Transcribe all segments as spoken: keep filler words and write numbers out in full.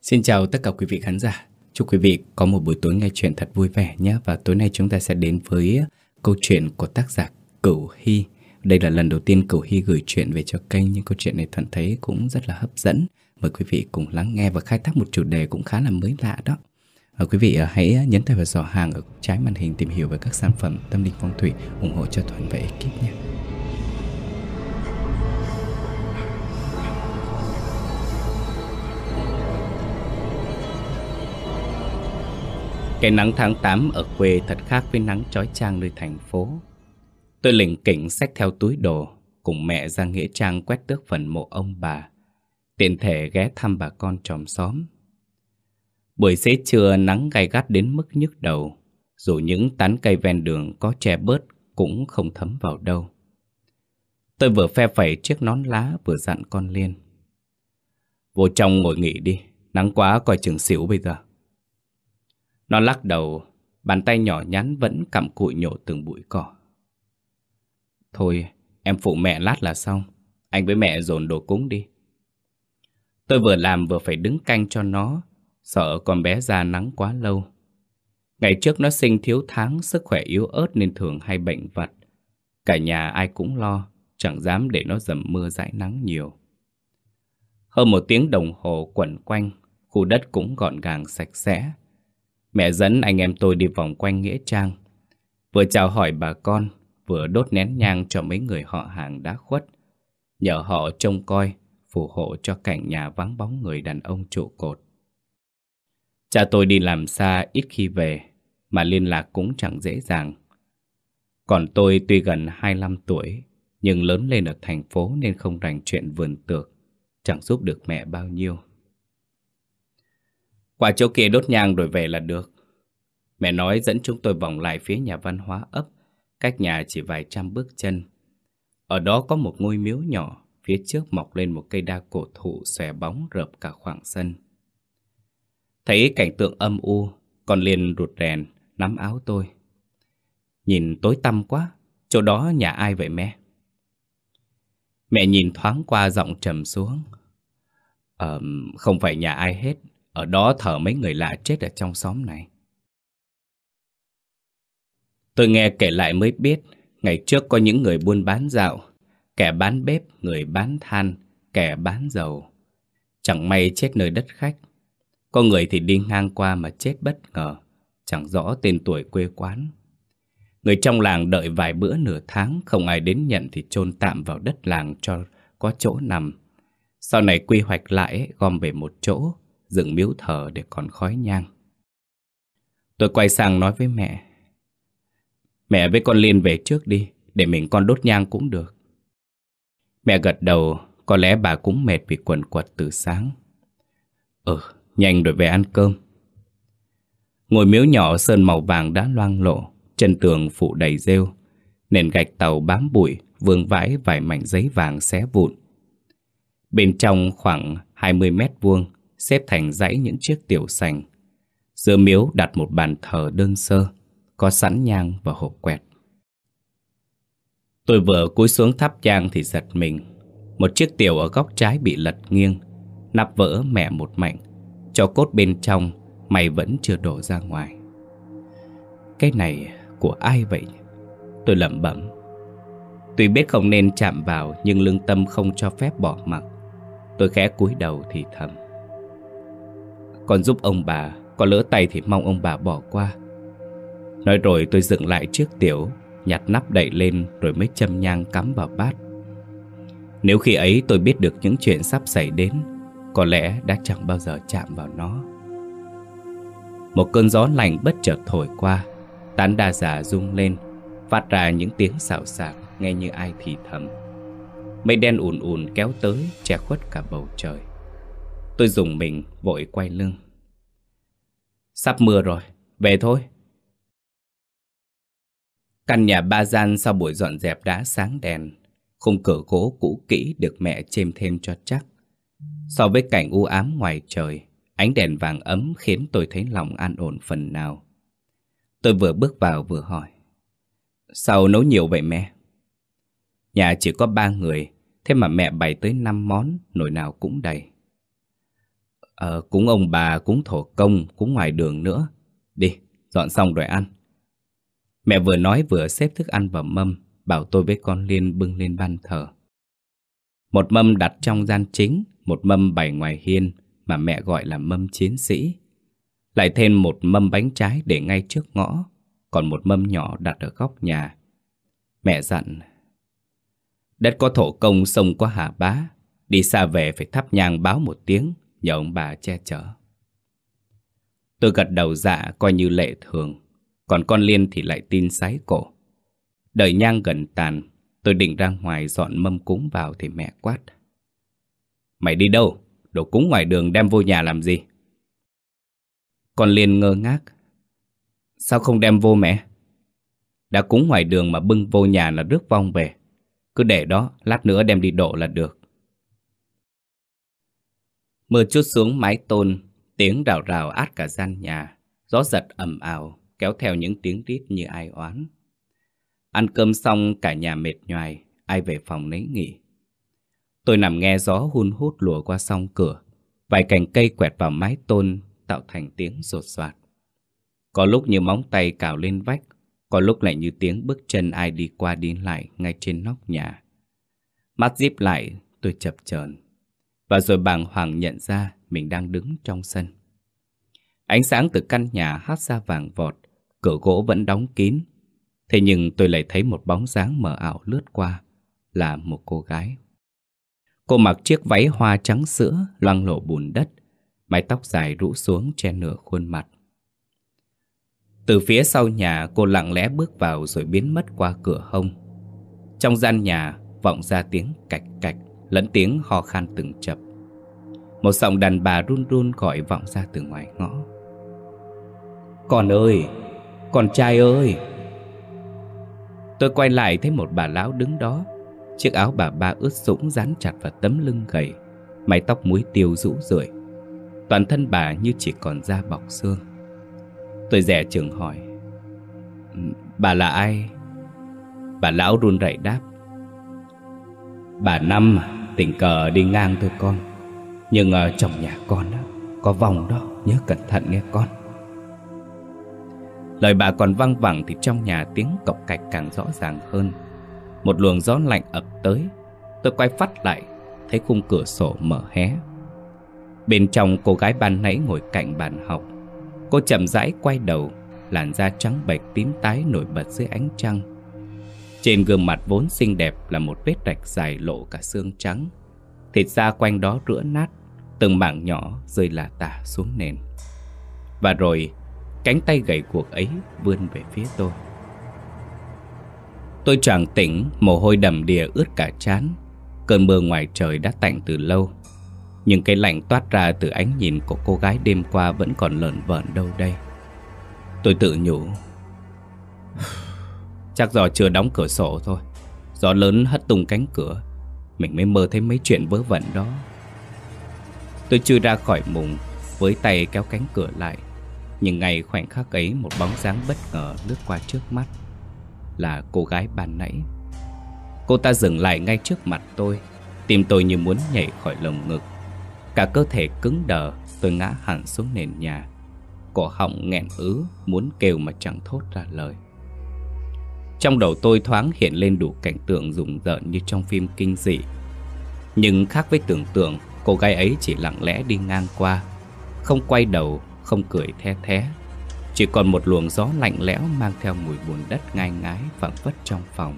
Xin chào tất cả quý vị khán giả. Chúc quý vị có một buổi tối nghe chuyện thật vui vẻ nhé. Và tối nay chúng ta sẽ đến với câu chuyện của tác giả Cửu Hy. Đây là lần đầu tiên Cửu Hy gửi chuyện về cho kênh, nhưng câu chuyện này Thuận thấy cũng rất là hấp dẫn. Mời quý vị cùng lắng nghe và khai thác một chủ đề cũng khá là mới lạ đó. Và quý vị hãy nhấn tay vào giỏ hàng ở trái màn hình tìm hiểu về các sản phẩm tâm linh phong thủy, ủng hộ cho Thuận và ekip nhé. Cái nắng tháng tám ở quê thật khác với nắng chói chang nơi thành phố. Tôi lỉnh kỉnh xách theo túi đồ, cùng mẹ ra nghĩa trang quét tước phần mộ ông bà, tiện thể ghé thăm bà con chòm xóm. Buổi xế trưa nắng gay gắt đến mức nhức đầu, dù những tán cây ven đường có che bớt cũng không thấm vào đâu. Tôi vừa phe phẩy chiếc nón lá vừa dặn con Liên: "Vô trong ngồi nghỉ đi, nắng quá coi chừng xỉu bây giờ." Nó lắc đầu, bàn tay nhỏ nhắn vẫn cặm cụi nhổ từng bụi cỏ. "Thôi, em phụ mẹ lát là xong. Anh với mẹ dồn đồ cúng đi." Tôi vừa làm vừa phải đứng canh cho nó, sợ con bé ra nắng quá lâu. Ngày trước nó sinh thiếu tháng, sức khỏe yếu ớt nên thường hay bệnh vặt. Cả nhà ai cũng lo, chẳng dám để nó dầm mưa dãi nắng nhiều. Hơn một tiếng đồng hồ quẩn quanh, khu đất cũng gọn gàng sạch sẽ. Mẹ dẫn anh em tôi đi vòng quanh nghĩa trang, vừa chào hỏi bà con, vừa đốt nén nhang cho mấy người họ hàng đã khuất, nhờ họ trông coi, phù hộ cho cảnh nhà vắng bóng người đàn ông trụ cột. Cha tôi đi làm xa ít khi về, mà liên lạc cũng chẳng dễ dàng. Còn tôi tuy gần hai mươi lăm tuổi, nhưng lớn lên ở thành phố nên không rành chuyện vườn tược, chẳng giúp được mẹ bao nhiêu. "Qua chỗ kia đốt nhang rồi về là được." Mẹ nói dẫn chúng tôi vòng lại phía nhà văn hóa ấp, cách nhà chỉ vài trăm bước chân. Ở đó có một ngôi miếu nhỏ, phía trước mọc lên một cây đa cổ thụ xòe bóng rợp cả khoảng sân. Thấy cảnh tượng âm u, con Liên rụt rèn nắm áo tôi: "Nhìn tối tăm quá, chỗ đó nhà ai vậy mẹ?" Mẹ nhìn thoáng qua giọng trầm xuống: Ờ, không phải nhà ai hết. Ở đó thờ mấy người lạ chết ở trong xóm này." Tôi nghe kể lại mới biết, ngày trước có những người buôn bán dạo, kẻ bán bếp, người bán than, kẻ bán dầu. Chẳng may chết nơi đất khách. Có người thì đi ngang qua mà chết bất ngờ, chẳng rõ tên tuổi quê quán. Người trong làng đợi vài bữa nửa tháng, không ai đến nhận thì chôn tạm vào đất làng cho có chỗ nằm. Sau này quy hoạch lại, gom về một chỗ, dựng miếu thờ để còn khói nhang. Tôi quay sang nói với mẹ: "Mẹ với con Liên về trước đi, để mình con đốt nhang cũng được." Mẹ gật đầu, có lẽ bà cũng mệt vì quần quật từ sáng. "Ừ, nhanh rồi về ăn cơm." Ngôi miếu nhỏ sơn màu vàng đã loang lổ, chân tường phủ đầy rêu, nền gạch tàu bám bụi, vương vãi vài mảnh giấy vàng xé vụn. Bên trong khoảng hai mươi mét vuông, xếp thành dãy những chiếc tiểu sành. Giữa miếu đặt một bàn thờ đơn sơ, có sẵn nhang và hộp quẹt. Tôi vừa cúi xuống thắp nhang thì giật mình. Một chiếc tiểu ở góc trái bị lật nghiêng, nắp vỡ mẹ một mảnh. Tro cốt bên trong may vẫn chưa đổ ra ngoài. Cái này của ai vậy? Tôi lẩm bẩm. Tuy biết không nên chạm vào, nhưng lương tâm không cho phép bỏ mặc. Tôi khẽ cúi đầu thì thầm: "Con giúp ông bà, con lỡ tay thì mong ông bà bỏ qua." Nói rồi tôi dựng lại chiếc tiểu, nhặt nắp đậy lên rồi mới châm nhang cắm vào bát. Nếu khi ấy tôi biết được những chuyện sắp xảy đến, có lẽ đã chẳng bao giờ chạm vào nó. Một cơn gió lạnh bất chợt thổi qua, tán đa già rung lên, phát ra những tiếng xào xạc nghe như ai thì thầm. Mây đen ùn ùn kéo tới, che khuất cả bầu trời. Tôi rùng mình vội quay lưng. Sắp mưa rồi, về thôi. Căn nhà ba gian sau buổi dọn dẹp đã sáng đèn. Khung cửa gỗ cũ kỹ được mẹ chêm thêm cho chắc. So với cảnh u ám ngoài trời, ánh đèn vàng ấm khiến tôi thấy lòng an ổn phần nào. Tôi vừa bước vào vừa hỏi: "Sao nấu nhiều vậy mẹ?" Nhà chỉ có ba người, thế mà mẹ bày tới năm món, nồi nào cũng đầy. Ờ, cúng ông bà, cúng thổ công, cúng ngoài đường nữa. Đi, dọn xong rồi ăn. Mẹ vừa nói vừa xếp thức ăn vào mâm, bảo tôi với con Liên bưng lên ban thờ. Một mâm đặt trong gian chính, một mâm bày ngoài hiên mà mẹ gọi là mâm chiến sĩ. Lại thêm một mâm bánh trái để ngay trước ngõ, còn một mâm nhỏ đặt ở góc nhà. Mẹ dặn: đất có thổ công sông có hà bá, đi xa về phải thắp nhang báo một tiếng, nhờ ông bà che chở. Tôi gật đầu dạ coi như lệ thường, còn con Liên thì lại tin sái cổ. Đợi nhang gần tàn, tôi định ra ngoài dọn mâm cúng vào thì mẹ quát: mày đi đâu? Đồ cúng ngoài đường đem vô nhà làm gì? Con Liên ngơ ngác: sao không đem vô mẹ? Đã cúng ngoài đường mà bưng vô nhà là rước vong về. Cứ để đó, lát nữa đem đi độ là được. Mưa trút xuống mái tôn, tiếng rào rào át cả gian nhà. Gió giật ầm ào, kéo theo những tiếng rít như ai oán. Ăn cơm xong cả nhà mệt nhoài, ai về phòng nấy nghỉ. Tôi nằm nghe gió hun hút lùa qua song cửa, vài cành cây quẹt vào mái tôn tạo thành tiếng rột soạt. Có lúc như móng tay cào lên vách, có lúc lại như tiếng bước chân ai đi qua đi lại ngay trên nóc nhà. Mắt díp lại, tôi chập chờn và rồi bàng hoàng nhận ra mình đang đứng trong sân. Ánh sáng từ căn nhà hắt ra vàng vọt, cửa gỗ vẫn đóng kín. Thế nhưng tôi lại thấy một bóng dáng mờ ảo lướt qua, là một cô gái. Cô mặc chiếc váy hoa trắng sữa loang lổ bùn đất, mái tóc dài rũ xuống che nửa khuôn mặt. Từ phía sau nhà cô lặng lẽ bước vào rồi biến mất qua cửa hông. Trong gian nhà vọng ra tiếng cạch cạch lẫn tiếng ho khan từng chập. Một giọng đàn bà run run gọi vọng ra từ ngoài ngõ: con ơi, con trai ơi. Tôi quay lại thấy một bà lão đứng đó. Chiếc áo bà ba ướt sũng dán chặt vào tấm lưng gầy, mái tóc muối tiêu rũ rượi. Toàn thân bà như chỉ còn da bọc xương. Tôi dè chừng hỏi: bà là ai? Bà lão run rẩy đáp: bà Năm tình cờ đi ngang thôi con. Nhưng ở trong nhà con đó, có vong đó, nhớ cẩn thận nghe con. Lời bà còn văng vẳng thì trong nhà tiếng cộc cạch càng rõ ràng hơn. Một luồng gió lạnh ập tới. Tôi quay phắt lại, thấy khung cửa sổ mở hé. Bên trong cô gái ban nãy ngồi cạnh bàn học. Cô chậm rãi quay đầu, làn da trắng bệch tím tái nổi bật dưới ánh trăng. Trên gương mặt vốn xinh đẹp là một vết rạch dài lộ cả xương trắng. Thịt da quanh đó rữa nát, từng mảng nhỏ rơi lả tả xuống nền. Và rồi cánh tay gầy guộc ấy vươn về phía tôi. Tôi choàng tỉnh, mồ hôi đầm đìa ướt cả trán. Cơn mưa ngoài trời đã tạnh từ lâu, nhưng cái lạnh toát ra từ ánh nhìn của cô gái đêm qua vẫn còn lởn vởn đâu đây. Tôi tự nhủ: chắc do chưa đóng cửa sổ thôi. Gió lớn hất tung cánh cửa, mình mới mơ thấy mấy chuyện vớ vẩn đó. Tôi chui ra khỏi mùng, với tay kéo cánh cửa lại. Nhưng ngay khoảnh khắc ấy, một bóng dáng bất ngờ lướt qua trước mắt. Là cô gái ban nãy. Cô ta dừng lại ngay trước mặt tôi. Tim tôi như muốn nhảy khỏi lồng ngực. Cả cơ thể cứng đờ, tôi ngã hẳn xuống nền nhà. Cổ họng nghẹn ứ, muốn kêu mà chẳng thốt ra lời. Trong đầu tôi thoáng hiện lên đủ cảnh tượng rùng rợn như trong phim kinh dị. Nhưng khác với tưởng tượng, cô gái ấy chỉ lặng lẽ đi ngang qua, không quay đầu, không cười the thé. Chỉ còn một luồng gió lạnh lẽo mang theo mùi bùn đất ngai ngái phảng phất trong phòng.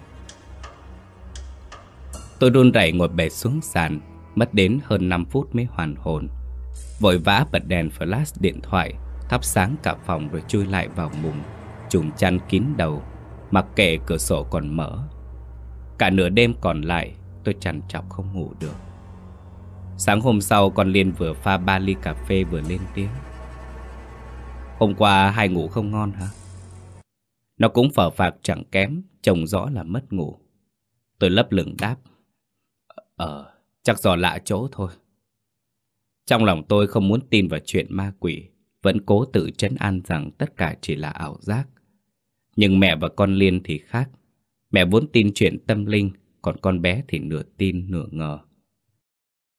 Tôi run rẩy ngồi bệt xuống sàn, mất đến hơn năm phút mới hoàn hồn. Vội vã bật đèn flash điện thoại, thắp sáng cả phòng rồi chui lại vào mùng, trùm chăn kín đầu, mặc kệ cửa sổ còn mở. Cả nửa đêm còn lại, tôi trằn trọc không ngủ được. Sáng hôm sau, con Liên vừa pha ba ly cà phê vừa lên tiếng: hôm qua hai ngủ không ngon hả? Nó cũng phờ phạc chẳng kém, trông rõ là mất ngủ. Tôi lấp lửng đáp: Ờ, chắc do lạ chỗ thôi. Trong lòng tôi không muốn tin vào chuyện ma quỷ, vẫn cố tự trấn an rằng tất cả chỉ là ảo giác. Nhưng mẹ và con Liên thì khác. Mẹ vốn tin chuyện tâm linh, còn con bé thì nửa tin nửa ngờ.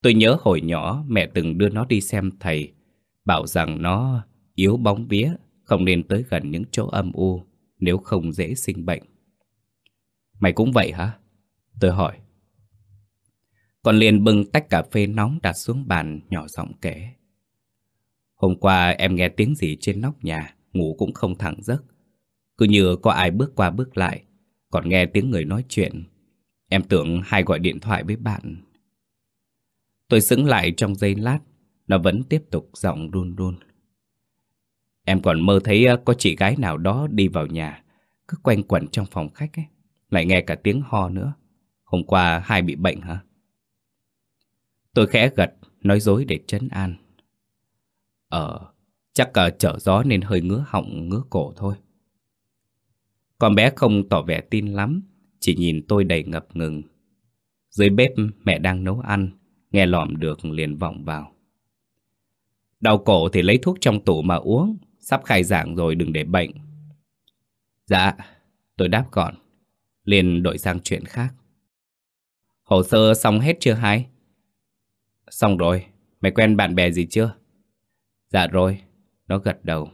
Tôi nhớ hồi nhỏ mẹ từng đưa nó đi xem thầy, bảo rằng nó yếu bóng vía, không nên tới gần những chỗ âm u, nếu không dễ sinh bệnh. Mày cũng vậy hả? Tôi hỏi. Con liền bưng tách cà phê nóng đặt xuống bàn, nhỏ giọng kể. Hôm qua em nghe tiếng gì trên nóc nhà, ngủ cũng không thẳng giấc. Cứ như có ai bước qua bước lại, còn nghe tiếng người nói chuyện. Em tưởng hai gọi điện thoại với bạn. Tôi sững lại trong giây lát, nó vẫn tiếp tục giọng run run. Em còn mơ thấy có chị gái nào đó đi vào nhà, cứ quanh quẩn trong phòng khách ấy, lại nghe cả tiếng ho nữa. Hôm qua hai bị bệnh hả? Tôi khẽ gật, nói dối để trấn an. Ờ, chắc uh, trở gió nên hơi ngứa họng ngứa cổ thôi. Con bé không tỏ vẻ tin lắm, chỉ nhìn tôi đầy ngập ngừng. Dưới bếp mẹ đang nấu ăn, nghe lỏm được liền vọng vào. Đau cổ thì lấy thuốc trong tủ mà uống, sắp khai giảng rồi đừng để bệnh. Dạ, tôi đáp gọn, liền đổi sang chuyện khác. Hồ sơ xong hết chưa hai? Xong rồi, mày quen bạn bè gì chưa? Dạ rồi, nó gật đầu.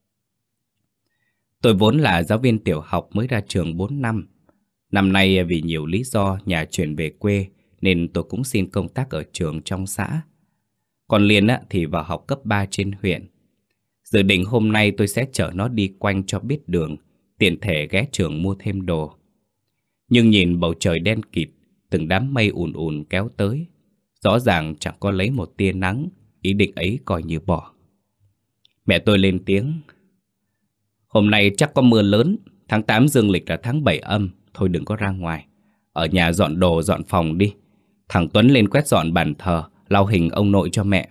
Tôi vốn là giáo viên tiểu học mới ra trường bốn năm. Năm nay vì nhiều lý do nhà chuyển về quê nên tôi cũng xin công tác ở trường trong xã. Còn Liên á, thì vào học cấp ba trên huyện. Dự định hôm nay tôi sẽ chở nó đi quanh cho biết đường, tiện thể ghé trường mua thêm đồ. Nhưng nhìn bầu trời đen kịt, từng đám mây ùn ùn kéo tới, rõ ràng chẳng có lấy một tia nắng, ý định ấy coi như bỏ. Mẹ tôi lên tiếng. Hôm nay chắc có mưa lớn, tháng tám dương lịch là tháng bảy âm, thôi đừng có ra ngoài. Ở nhà dọn đồ dọn phòng đi. Thằng Tuấn lên quét dọn bàn thờ, lau hình ông nội cho mẹ.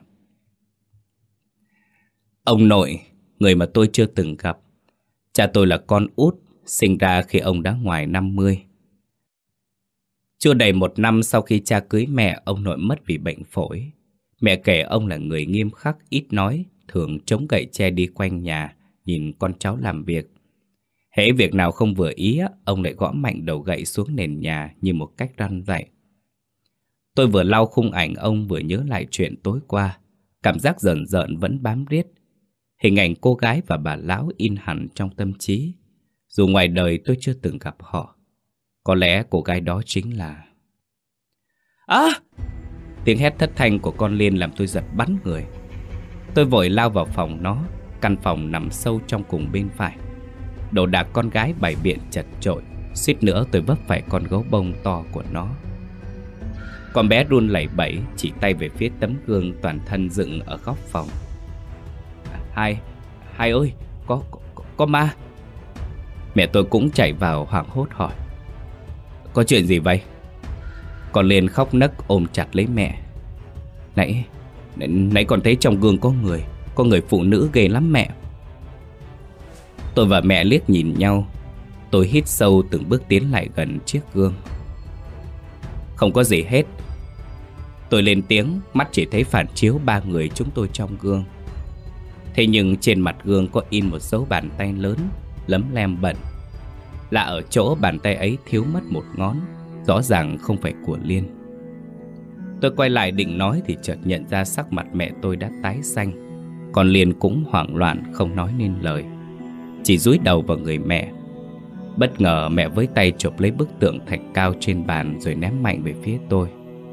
Ông nội, người mà tôi chưa từng gặp. Cha tôi là con út, sinh ra khi ông đã ngoài năm mươi. Chưa đầy một năm sau khi cha cưới mẹ, ông nội mất vì bệnh phổi. Mẹ kể ông là người nghiêm khắc, ít nói, thường chống gậy tre đi quanh nhà, nhìn con cháu làm việc. Hễ việc nào không vừa ý, ông lại gõ mạnh đầu gậy xuống nền nhà như một cách răn dạy. Tôi vừa lau khung ảnh ông vừa nhớ lại chuyện tối qua. Cảm giác rờn rợn vẫn bám riết. Hình ảnh cô gái và bà lão in hẳn trong tâm trí. Dù ngoài đời tôi chưa từng gặp họ. Có lẽ cô gái đó chính là... À! Tiếng hét thất thanh của con Liên làm tôi giật bắn người. Tôi vội lao vào phòng nó. Căn phòng nằm sâu trong cùng bên phải. Đồ đạc con gái bày biện chật chội, suýt nữa tôi vấp phải con gấu bông to của nó. Con bé run lẩy bẩy, chỉ tay về phía tấm gương toàn thân dựng ở góc phòng. Hai, hai ơi, có, có, có ma. Mẹ tôi cũng chạy vào hoảng hốt hỏi. Có chuyện gì vậy? Con Liên khóc nấc ôm chặt lấy mẹ. Nãy, nãy, nãy con thấy trong gương có người, có người phụ nữ ghê lắm mẹ. Tôi và mẹ liếc nhìn nhau. Tôi hít sâu từng bước tiến lại gần chiếc gương. Không có gì hết. Tôi lên tiếng, mắt chỉ thấy phản chiếu ba người chúng tôi trong gương. Thế nhưng trên mặt gương có in một dấu bàn tay lớn, lấm lem bẩn. Lạ ở chỗ bàn tay ấy thiếu mất một ngón, rõ ràng không phải của Liên. Tôi quay lại định nói thì chợt nhận ra sắc mặt mẹ tôi đã tái xanh. Còn Liên cũng hoảng loạn không nói nên lời, chỉ dúi đầu vào người mẹ. Bất ngờ mẹ với tay chộp lấy bức tượng thạch cao trên bàn rồi ném mạnh về phía tôi.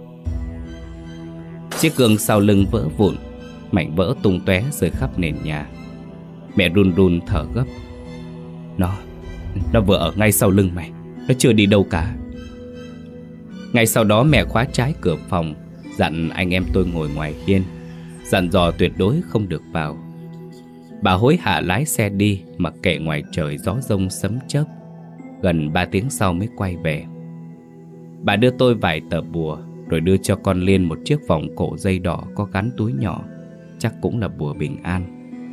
Chiếc gương sau lưng vỡ vụn, mảnh vỡ tung tóe rơi khắp nền nhà. Mẹ run run thở gấp. Nó, nó vừa ở ngay sau lưng mày, nó chưa đi đâu cả. Ngay sau đó mẹ khóa trái cửa phòng, dặn anh em tôi ngồi ngoài hiên, dặn dò tuyệt đối không được vào. Bà hối hả lái xe đi, mặc kệ ngoài trời gió giông sấm chớp. Gần ba tiếng sau mới quay về. Bà đưa tôi vài tờ bùa, rồi đưa cho con Liên một chiếc vòng cổ dây đỏ có gắn túi nhỏ, chắc cũng là bùa bình an.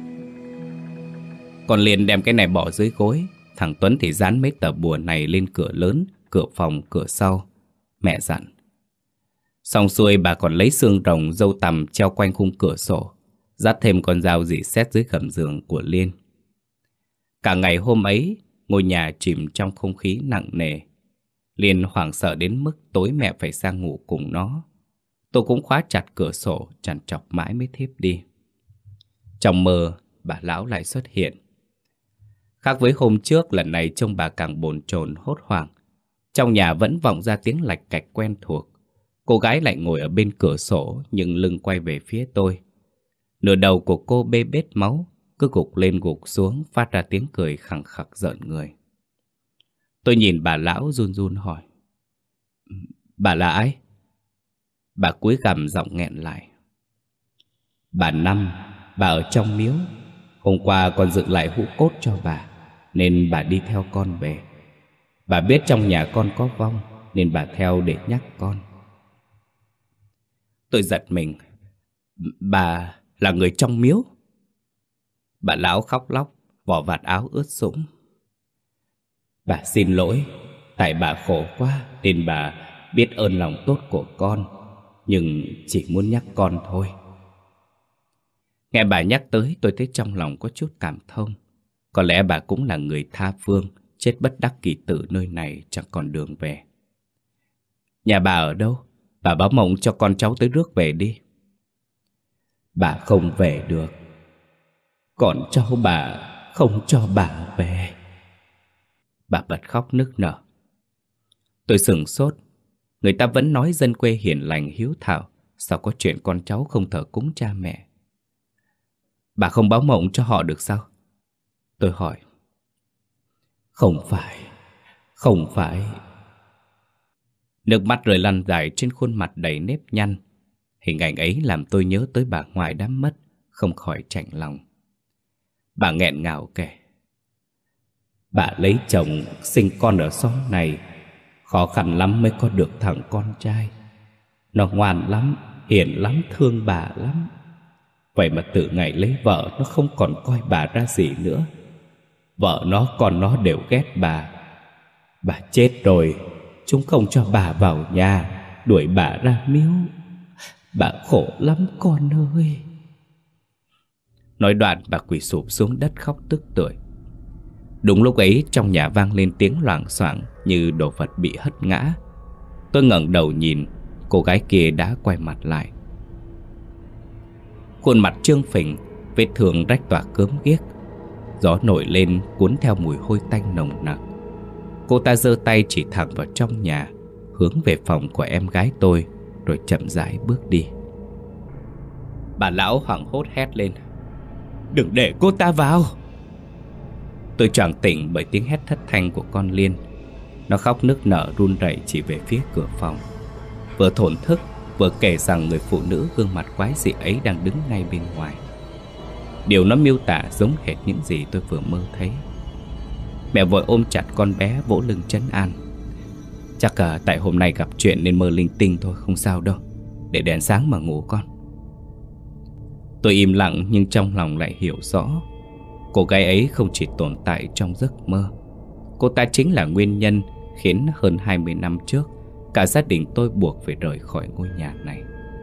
Con Liên đem cái này bỏ dưới gối, thằng Tuấn thì dán mấy tờ bùa này lên cửa lớn, cửa phòng, cửa sau. Mẹ dặn. Xong xuôi bà còn lấy xương rồng dâu tằm treo quanh khung cửa sổ, dắt thêm con dao rỉ sét dưới gầm giường của Liên. Cả ngày hôm ấy, ngôi nhà chìm trong không khí nặng nề. Liên hoảng sợ đến mức tối mẹ phải sang ngủ cùng nó. Tôi cũng khóa chặt cửa sổ, trằn trọc mãi mới thiếp đi. Trong mơ, bà lão lại xuất hiện. Khác với hôm trước, lần này trông bà càng bồn chồn hốt hoảng. Trong nhà vẫn vọng ra tiếng lạch cạch quen thuộc. Cô gái lại ngồi ở bên cửa sổ, nhưng lưng quay về phía tôi. Nửa đầu của cô bê bết máu, cứ gục lên gục xuống, phát ra tiếng cười khẳng khặc rợn người. Tôi nhìn bà lão run run hỏi: "Bà là ai?" Bà cúi gằm giọng nghẹn lại: "Bà Năm, bà ở trong miếu. Hôm qua con dựng lại hũ cốt cho bà, nên bà đi theo con về. Bà biết trong nhà con có vong, nên bà theo để nhắc con." Tôi giật mình. "Bà là người trong miếu?" Bà lão khóc lóc, vò vạt áo ướt sũng: "Bà xin lỗi, tại bà khổ quá nên bà biết ơn lòng tốt của con, nhưng chỉ muốn nhắc con thôi." Nghe bà nhắc tới, tôi thấy trong lòng có chút cảm thông. Có lẽ bà cũng là người tha phương, chết bất đắc kỳ tử nơi này chẳng còn đường về. "Nhà bà ở đâu? Bà báo mộng cho con cháu tới rước về đi." "Bà không về được. Con cháu bà không cho bà về." Bà bật khóc nức nở. Tôi sửng sốt. Người ta vẫn nói dân quê hiền lành hiếu thảo, sao có chuyện con cháu không thờ cúng cha mẹ? "Bà không báo mộng cho họ được sao?" Tôi hỏi. Không phải, không phải." Nước mắt rơi lăn dài trên khuôn mặt đầy nếp nhăn. Hình ảnh ấy làm tôi nhớ tới bà ngoại đã mất, không khỏi chạnh lòng. Bà nghẹn ngào kể: "Bà lấy chồng sinh con ở xóm này, khó khăn lắm mới có được thằng con trai. Nó ngoan lắm, hiền lắm, thương bà lắm. Vậy mà từ ngày lấy vợ, nó không còn coi bà ra gì nữa. Vợ nó, con nó đều ghét bà. Bà chết rồi, chúng không cho bà vào nhà, đuổi bà ra miếu. Bà khổ lắm con ơi." Nói đoạn bà quỳ sụp xuống đất khóc tức tưởi. Đúng lúc ấy trong nhà vang lên tiếng loảng xoảng như đồ vật bị hất ngã. Tôi ngẩng đầu nhìn, cô gái kia đã quay mặt lại. Khuôn mặt trương phình, vết thương rách toạc cớm ghiếc. Gió nổi lên cuốn theo mùi hôi tanh nồng nặc. Cô ta giơ tay chỉ thẳng vào trong nhà, hướng về phòng của em gái tôi, rồi chậm rãi bước đi. Bà lão hoảng hốt hét lên: "Đừng để cô ta vào!" Tôi choàng tỉnh bởi tiếng hét thất thanh của con Liên. Nó khóc nức nở run rẩy chỉ về phía cửa phòng, vừa thổn thức vừa kể rằng người phụ nữ gương mặt quái dị ấy đang đứng ngay bên ngoài. Điều nó miêu tả giống hệt những gì tôi vừa mơ thấy. Mẹ vội ôm chặt con bé, vỗ lưng trấn an: "Chắc à, tại hôm nay gặp chuyện nên mơ linh tinh thôi, không sao đâu. Để đèn sáng mà ngủ con." Tôi im lặng nhưng trong lòng lại hiểu rõ. Cô gái ấy không chỉ tồn tại trong giấc mơ. Cô ta chính là nguyên nhân khiến hơn hai mươi năm trước cả gia đình tôi buộc phải rời khỏi ngôi nhà này.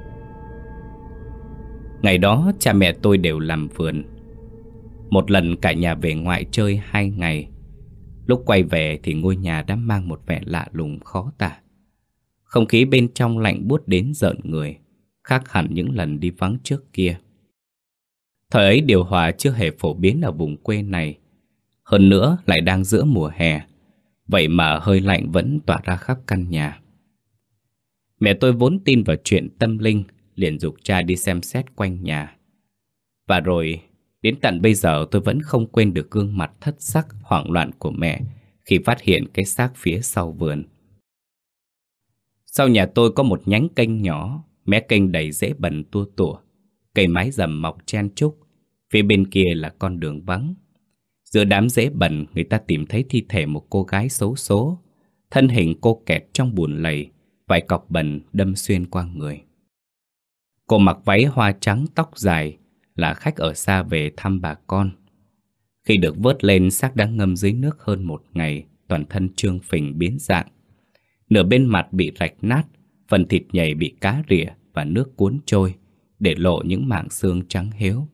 Ngày đó cha mẹ tôi đều làm vườn. Một lần cả nhà về ngoại chơi hai ngày. Lúc quay về thì ngôi nhà đã mang một vẻ lạ lùng khó tả. Không khí bên trong lạnh buốt đến rợn người, khác hẳn những lần đi vắng trước kia. Thời ấy điều hòa chưa hề phổ biến ở vùng quê này. Hơn nữa lại đang giữa mùa hè, vậy mà hơi lạnh vẫn tỏa ra khắp căn nhà. Mẹ tôi vốn tin vào chuyện tâm linh, liền giục cha đi xem xét quanh nhà. Và rồi, đến tận bây giờ tôi vẫn không quên được gương mặt thất sắc hoảng loạn của mẹ khi phát hiện cái xác phía sau vườn. Sau nhà tôi có một nhánh kênh nhỏ, mé kênh đầy rễ bần tua tủa, cây mái rậm mọc chen chúc. Phía bên kia là con đường vắng. Giữa đám rễ bần, người ta tìm thấy thi thể một cô gái xấu số. Thân hình cô kẹt trong bùn lầy, vài cọc bần đâm xuyên qua người. Cô mặc váy hoa trắng, tóc dài, là khách ở xa về thăm bà con. Khi được vớt lên, xác đã ngâm dưới nước hơn một ngày, toàn thân trương phình biến dạng. Nửa bên mặt bị rạch nát, phần thịt nhầy bị cá rỉa và nước cuốn trôi, để lộ những mảng xương trắng héo.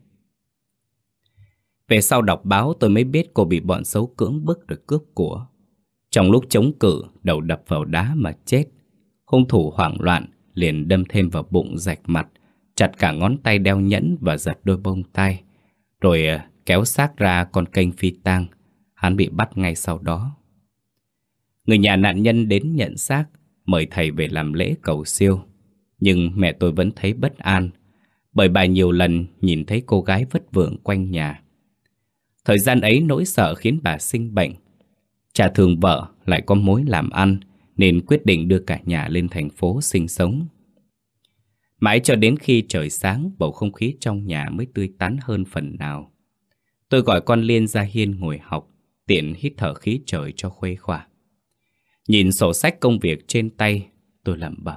Về sau đọc báo tôi mới biết cô bị bọn xấu cưỡng bức rồi cướp của. Trong lúc chống cự, đầu đập vào đá mà chết. Hung thủ hoảng loạn liền đâm thêm vào bụng rạch mặt, chặt cả ngón tay đeo nhẫn và giật đôi bông tai, rồi kéo xác ra con kênh phi tang. Hắn bị bắt ngay sau đó. Người nhà nạn nhân đến nhận xác, mời thầy về làm lễ cầu siêu. Nhưng mẹ tôi vẫn thấy bất an, bởi bà nhiều lần nhìn thấy cô gái vất vưởng quanh nhà. Thời gian ấy nỗi sợ khiến bà sinh bệnh. Cha thương vợ lại có mối làm ăn, nên quyết định đưa cả nhà lên thành phố sinh sống. Mãi cho đến khi trời sáng, bầu không khí trong nhà mới tươi tắn hơn phần nào. Tôi gọi con Liên ra hiên ngồi học, tiện hít thở khí trời cho khuây khỏa. Nhìn sổ sách công việc trên tay, tôi lẩm bẩm: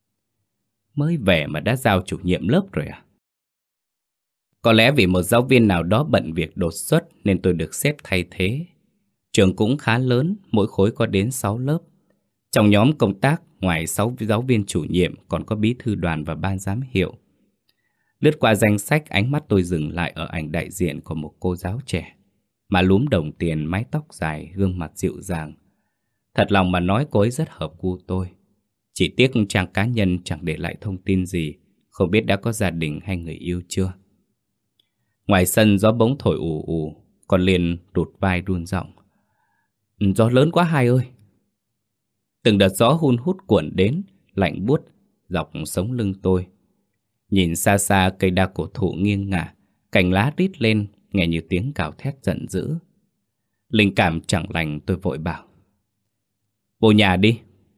mới về mà đã giao chủ nhiệm lớp rồi à? Có lẽ vì một giáo viên nào đó bận việc đột xuất nên tôi được xếp thay thế. Trường cũng khá lớn, mỗi khối có đến sáu lớp. Trong nhóm công tác, ngoài sáu giáo viên chủ nhiệm còn có bí thư đoàn và ban giám hiệu. Lướt qua danh sách, ánh mắt tôi dừng lại ở ảnh đại diện của một cô giáo trẻ, má lúm đồng tiền, mái tóc dài, gương mặt dịu dàng. Thật lòng mà nói, cô ấy rất hợp gu tôi. Chỉ tiếc trang cá nhân chẳng để lại thông tin gì, không biết đã có gia đình hay người yêu chưa. Ngoài sân gió bỗng thổi ù ù, con Liên rụt vai run giọng: gió lớn quá hai ơi. Từng đợt gió hun hút cuộn đến, lạnh buốt dọc sống lưng tôi. Nhìn xa xa cây đa cổ thụ nghiêng ngả, cành lá rít lên, nghe như tiếng gào thét giận dữ. Linh cảm chẳng lành, tôi vội bảo: vô nhà đi.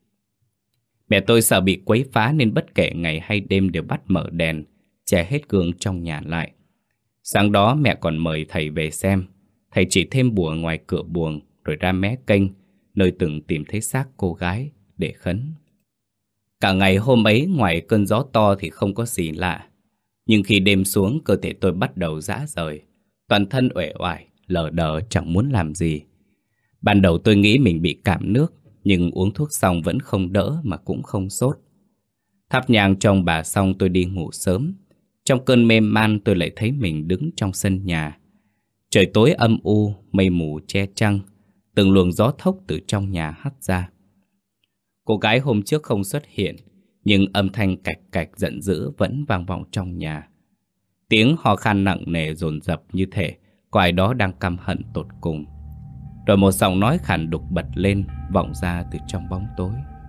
Mẹ tôi sợ bị quấy phá nên bất kể ngày hay đêm đều bắt mở đèn, che hết gương trong nhà lại. Sáng đó mẹ còn mời thầy về xem. Thầy chỉ thêm bùa ngoài cửa buồng, rồi ra mé kênh, nơi từng tìm thấy xác cô gái, để khấn. Cả ngày hôm ấy, ngoài cơn gió to thì không có gì lạ. Nhưng khi đêm xuống, cơ thể tôi bắt đầu rã rời. Toàn thân uể oải, lờ đờ chẳng muốn làm gì. Ban đầu tôi nghĩ mình bị cảm nước, nhưng uống thuốc xong vẫn không đỡ mà cũng không sốt. Thắp nhang cho ông bà xong tôi đi ngủ sớm. Trong cơn mê man tôi lại thấy mình đứng trong sân nhà. Trời tối âm u, mây mù che trăng, từng luồng gió thốc từ trong nhà hắt ra. Cô gái hôm trước không xuất hiện, nhưng âm thanh cạch cạch giận dữ vẫn vang vọng trong nhà. Tiếng ho khan nặng nề dồn dập như thể có ai đó đang căm hận tột cùng. Rồi một giọng nói khàn đục bật lên, vọng ra từ trong bóng tối: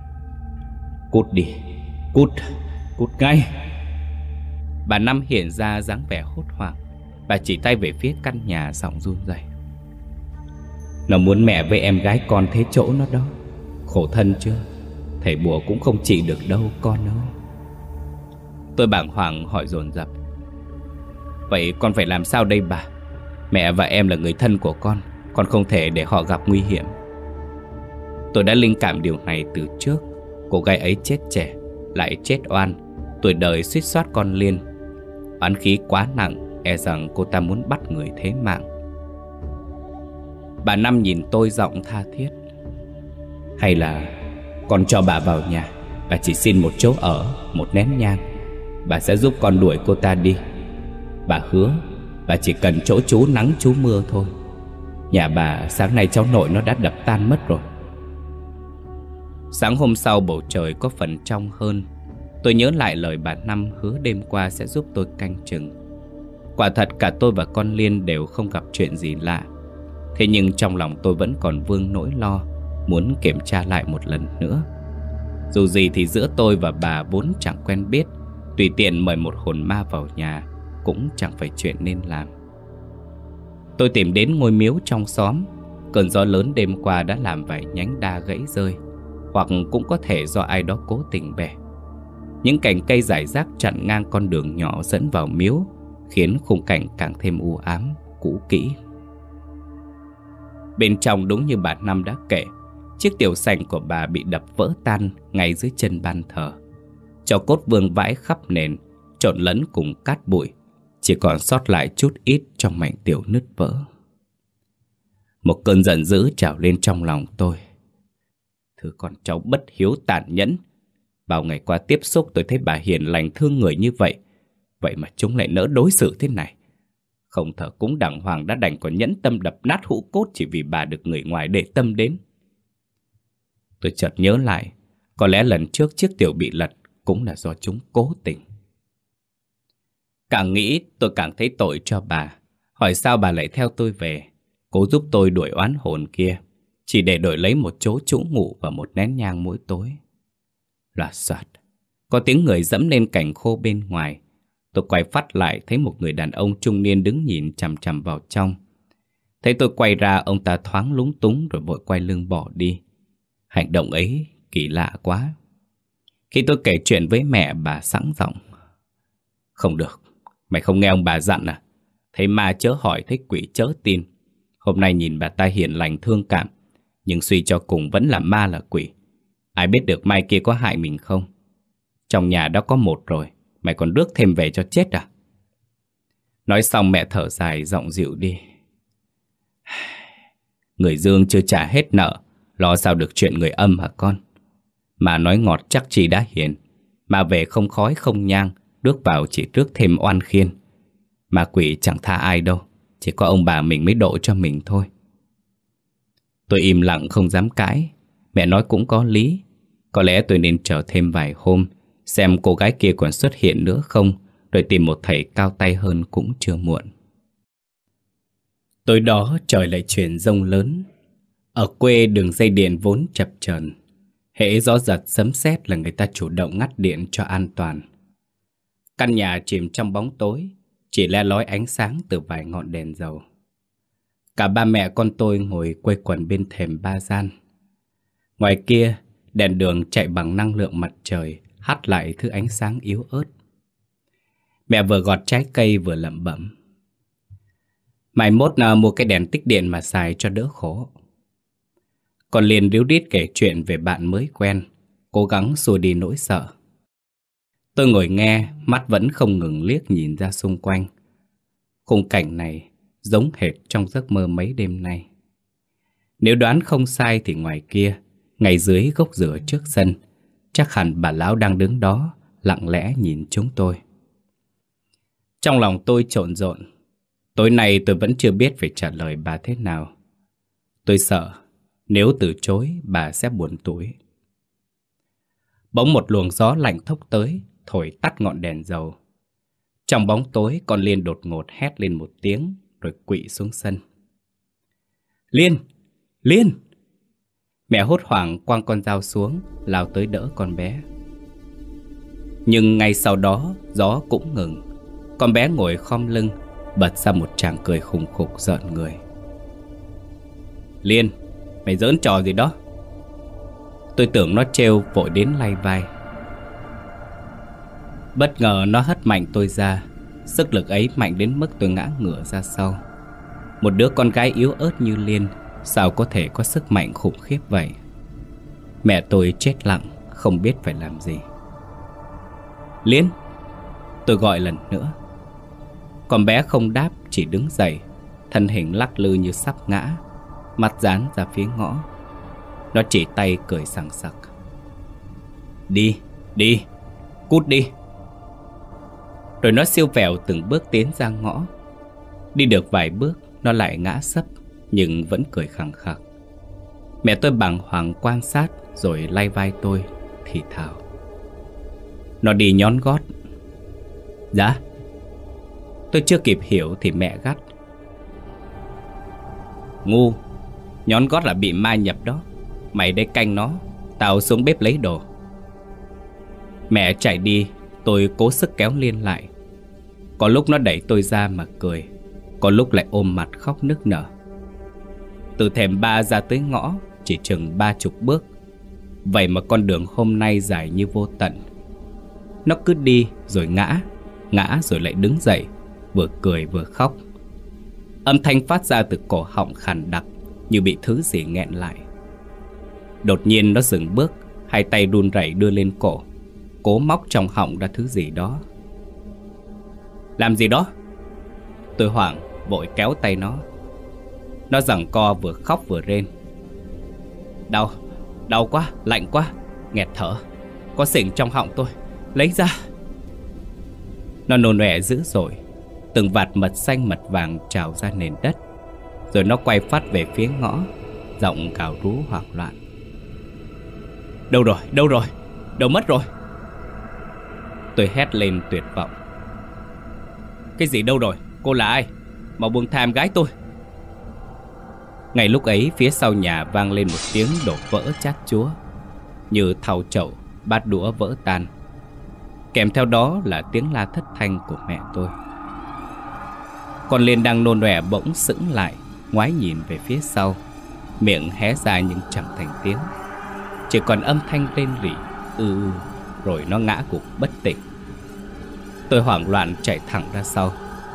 cút đi, cút, cút ngay. Bà Năm hiện ra dáng vẻ hốt hoảng. Bà chỉ tay về phía căn nhà, giọng run rẩy: nó muốn mẹ với em gái con thế chỗ nó đó. Khổ thân chưa? Thầy bùa cũng không trị được đâu con ơi. Tôi bàng hoàng hỏi dồn dập: vậy con phải làm sao đây bà? Mẹ và em là người thân của con, con không thể để họ gặp nguy hiểm. Tôi đã linh cảm điều này từ trước. Cô gái ấy chết trẻ, lại chết oan, tuổi đời suýt soát con Liên. Oán khí quá nặng, e rằng cô ta muốn bắt người thế mạng. Bà Năm nhìn tôi giọng tha thiết: hay là con cho bà vào nhà, bà chỉ xin một chỗ ở, một nén nhang, bà sẽ giúp con đuổi cô ta đi. Bà hứa bà chỉ cần chỗ trú nắng trú mưa thôi. Nhà bà sáng nay cháu nội nó đã đập tan mất rồi. Sáng hôm sau bầu trời có phần trong hơn. Tôi nhớ lại lời bà Năm hứa đêm qua sẽ giúp tôi canh chừng. Quả thật cả tôi và con Liên đều không gặp chuyện gì lạ. Thế nhưng trong lòng tôi vẫn còn vương nỗi lo, muốn kiểm tra lại một lần nữa. Dù gì thì giữa tôi và bà vốn chẳng quen biết, tùy tiện mời một hồn ma vào nhà cũng chẳng phải chuyện nên làm. Tôi tìm đến ngôi miếu trong xóm. Cơn gió lớn đêm qua đã làm vài nhánh đa gãy rơi, hoặc cũng có thể do ai đó cố tình bẻ. Những cành cây rải rác chặn ngang con đường nhỏ dẫn vào miếu, khiến khung cảnh càng thêm u ám, cũ kỹ. Bên trong đúng như bà Năm đã kể, chiếc tiểu sành của bà bị đập vỡ tan ngay dưới chân ban thờ. Tro cốt vương vãi khắp nền, trộn lẫn cùng cát bụi, chỉ còn sót lại chút ít trong mảnh tiểu nứt vỡ. Một cơn giận dữ trào lên trong lòng tôi. Thứ con cháu bất hiếu tàn nhẫn. Bao ngày qua tiếp xúc tôi thấy bà hiền lành thương người như vậy, vậy mà chúng lại nỡ đối xử thế này. Không thờ cúng đàng hoàng đã đành còn nhẫn tâm đập nát hũ cốt chỉ vì bà được người ngoài để tâm đến. Tôi chợt nhớ lại, có lẽ lần trước chiếc tiểu bị lật cũng là do chúng cố tình. Càng nghĩ tôi càng thấy tội cho bà. Hỏi sao bà lại theo tôi về, cố giúp tôi đuổi oán hồn kia, chỉ để đổi lấy một chỗ trú ngụ và một nén nhang mỗi tối. Loạt soạt, có tiếng người dẫm lên cành khô bên ngoài. Tôi quay phát lại thấy một người đàn ông trung niên đứng nhìn chằm chằm vào trong. Thấy tôi quay ra, ông ta thoáng lúng túng rồi vội quay lưng bỏ đi. Hành động ấy kỳ lạ quá. Khi tôi kể chuyện với mẹ, bà sẵn giọng: Không được, mày không nghe ông bà dặn à? Thấy ma chớ hỏi, thấy quỷ chớ tin. Hôm nay nhìn bà ta hiền lành thương cảm, nhưng suy cho cùng vẫn là ma là quỷ. Ai biết được mai kia có hại mình không? Trong nhà đó có một rồi, mày còn rước thêm về cho chết à? Nói xong mẹ thở dài, giọng dịu đi: Người dương chưa trả hết nợ, lo sao được chuyện người âm hả con? Mà nói ngọt chắc chị đã hiền, mà về không khói không nhang, rước vào chỉ rước thêm oan khiên. Mà quỷ chẳng tha ai đâu, chỉ có ông bà mình mới độ cho mình thôi. Tôi im lặng không dám cãi. Mẹ nói cũng có lý. Có lẽ tôi nên chờ thêm vài hôm, xem cô gái kia còn xuất hiện nữa không, rồi tìm một thầy cao tay hơn cũng chưa muộn. Tối đó trời lại chuyển giông lớn. Ở quê đường dây điện vốn chập chờn, hễ gió giật sấm sét là người ta chủ động ngắt điện cho an toàn. Căn nhà chìm trong bóng tối, chỉ le lói ánh sáng từ vài ngọn đèn dầu. Cả ba mẹ con tôi ngồi quây quần bên thềm ba gian. Ngoài kia, đèn đường chạy bằng năng lượng mặt trời hắt lại thứ ánh sáng yếu ớt. Mẹ vừa gọt trái cây vừa lẩm bẩm: Mai mốt nào mua cái đèn tích điện mà xài cho đỡ khổ. Còn liền ríu rít kể chuyện về bạn mới quen, cố gắng xua đi nỗi sợ. Tôi ngồi nghe, mắt vẫn không ngừng liếc nhìn ra xung quanh. Khung cảnh này giống hệt trong giấc mơ mấy đêm nay. Nếu đoán không sai thì ngoài kia, ngay dưới gốc dừa trước sân, chắc hẳn bà lão đang đứng đó, lặng lẽ nhìn chúng tôi. Trong lòng tôi trộn rộn. Tối nay tôi vẫn chưa biết phải trả lời bà thế nào. Tôi sợ nếu từ chối bà sẽ buồn tủi. Bỗng một luồng gió lạnh thốc tới, thổi tắt ngọn đèn dầu. Trong bóng tối, con Liên đột ngột hét lên một tiếng rồi quỵ xuống sân. Liên! Liên! Mẹ hốt hoảng quăng con dao xuống, lao tới đỡ con bé. Nhưng ngay sau đó, gió cũng ngừng. Con bé ngồi khom lưng, bật ra một tràng cười khùng khục rợn người. Liên! Mày giỡn trò gì đó? Tôi tưởng nó trêu, vội đến lay vai. Bất ngờ nó hất mạnh tôi ra. Sức lực ấy mạnh đến mức tôi ngã ngửa ra sau. Một đứa con gái yếu ớt như Liên sao có thể có sức mạnh khủng khiếp vậy? Mẹ tôi chết lặng, không biết phải làm gì. Liên! Tôi gọi lần nữa. Con bé không đáp, chỉ đứng dậy, thân hình lắc lư như sắp ngã, mặt dán ra phía ngõ. Nó chỉ tay cười sằng sặc. Đi, đi, cút đi. Rồi nó siêu vẹo từng bước tiến ra ngõ. Đi được vài bước, nó lại ngã sấp, nhưng vẫn cười khằng khặc. Mẹ tôi bàng hoàng quan sát, rồi lay vai tôi, thì thào: Nó đi nhón gót. Dạ? Tôi chưa kịp hiểu thì mẹ gắt: Ngu, nhón gót là bị ma nhập đó. Mày đây canh nó, tao xuống bếp lấy đồ. Mẹ chạy đi, tôi cố sức kéo Liên lại. Có lúc nó đẩy tôi ra mà cười, có lúc lại ôm mặt khóc nức nở. Từ thềm ba ra tới ngõ chỉ chừng ba chục bước. Vậy mà con đường hôm nay dài như vô tận. Nó cứ đi rồi ngã, ngã rồi lại đứng dậy, vừa cười vừa khóc. Âm thanh phát ra từ cổ họng khàn đặc, như bị thứ gì nghẹn lại. Đột nhiên nó dừng bước, hai tay run rẩy đưa lên cổ, cố móc trong họng ra thứ gì đó. Làm gì đó? Tôi hoảng, vội kéo tay nó. Nó giằng co vừa khóc vừa rên. Đau, đau quá, lạnh quá, nghẹt thở. Có xỉn trong họng tôi, lấy ra. Nó nôn ọe dữ dội. Từng vạt mật xanh mật vàng trào ra nền đất. Rồi nó quay phát về phía ngõ, giọng gào rú hoảng loạn. Đâu rồi, đâu rồi, đâu mất rồi? Tôi hét lên tuyệt vọng. Cái gì đâu rồi? Cô là ai? Mau buông tha em gái tôi. Ngay lúc ấy phía sau nhà vang lên một tiếng đổ vỡ chát chúa, như thau chậu, bát đũa vỡ tan. Kèm theo đó là tiếng la thất thanh của mẹ tôi. Con Liên đang nôn ọe bỗng sững lại, ngoái nhìn về phía sau, miệng hé ra nhưng chẳng thành tiếng, chỉ còn âm thanh rên rỉ ư ư, rồi nó ngã gục bất tỉnh. Tôi hoảng loạn chạy thẳng ra sau.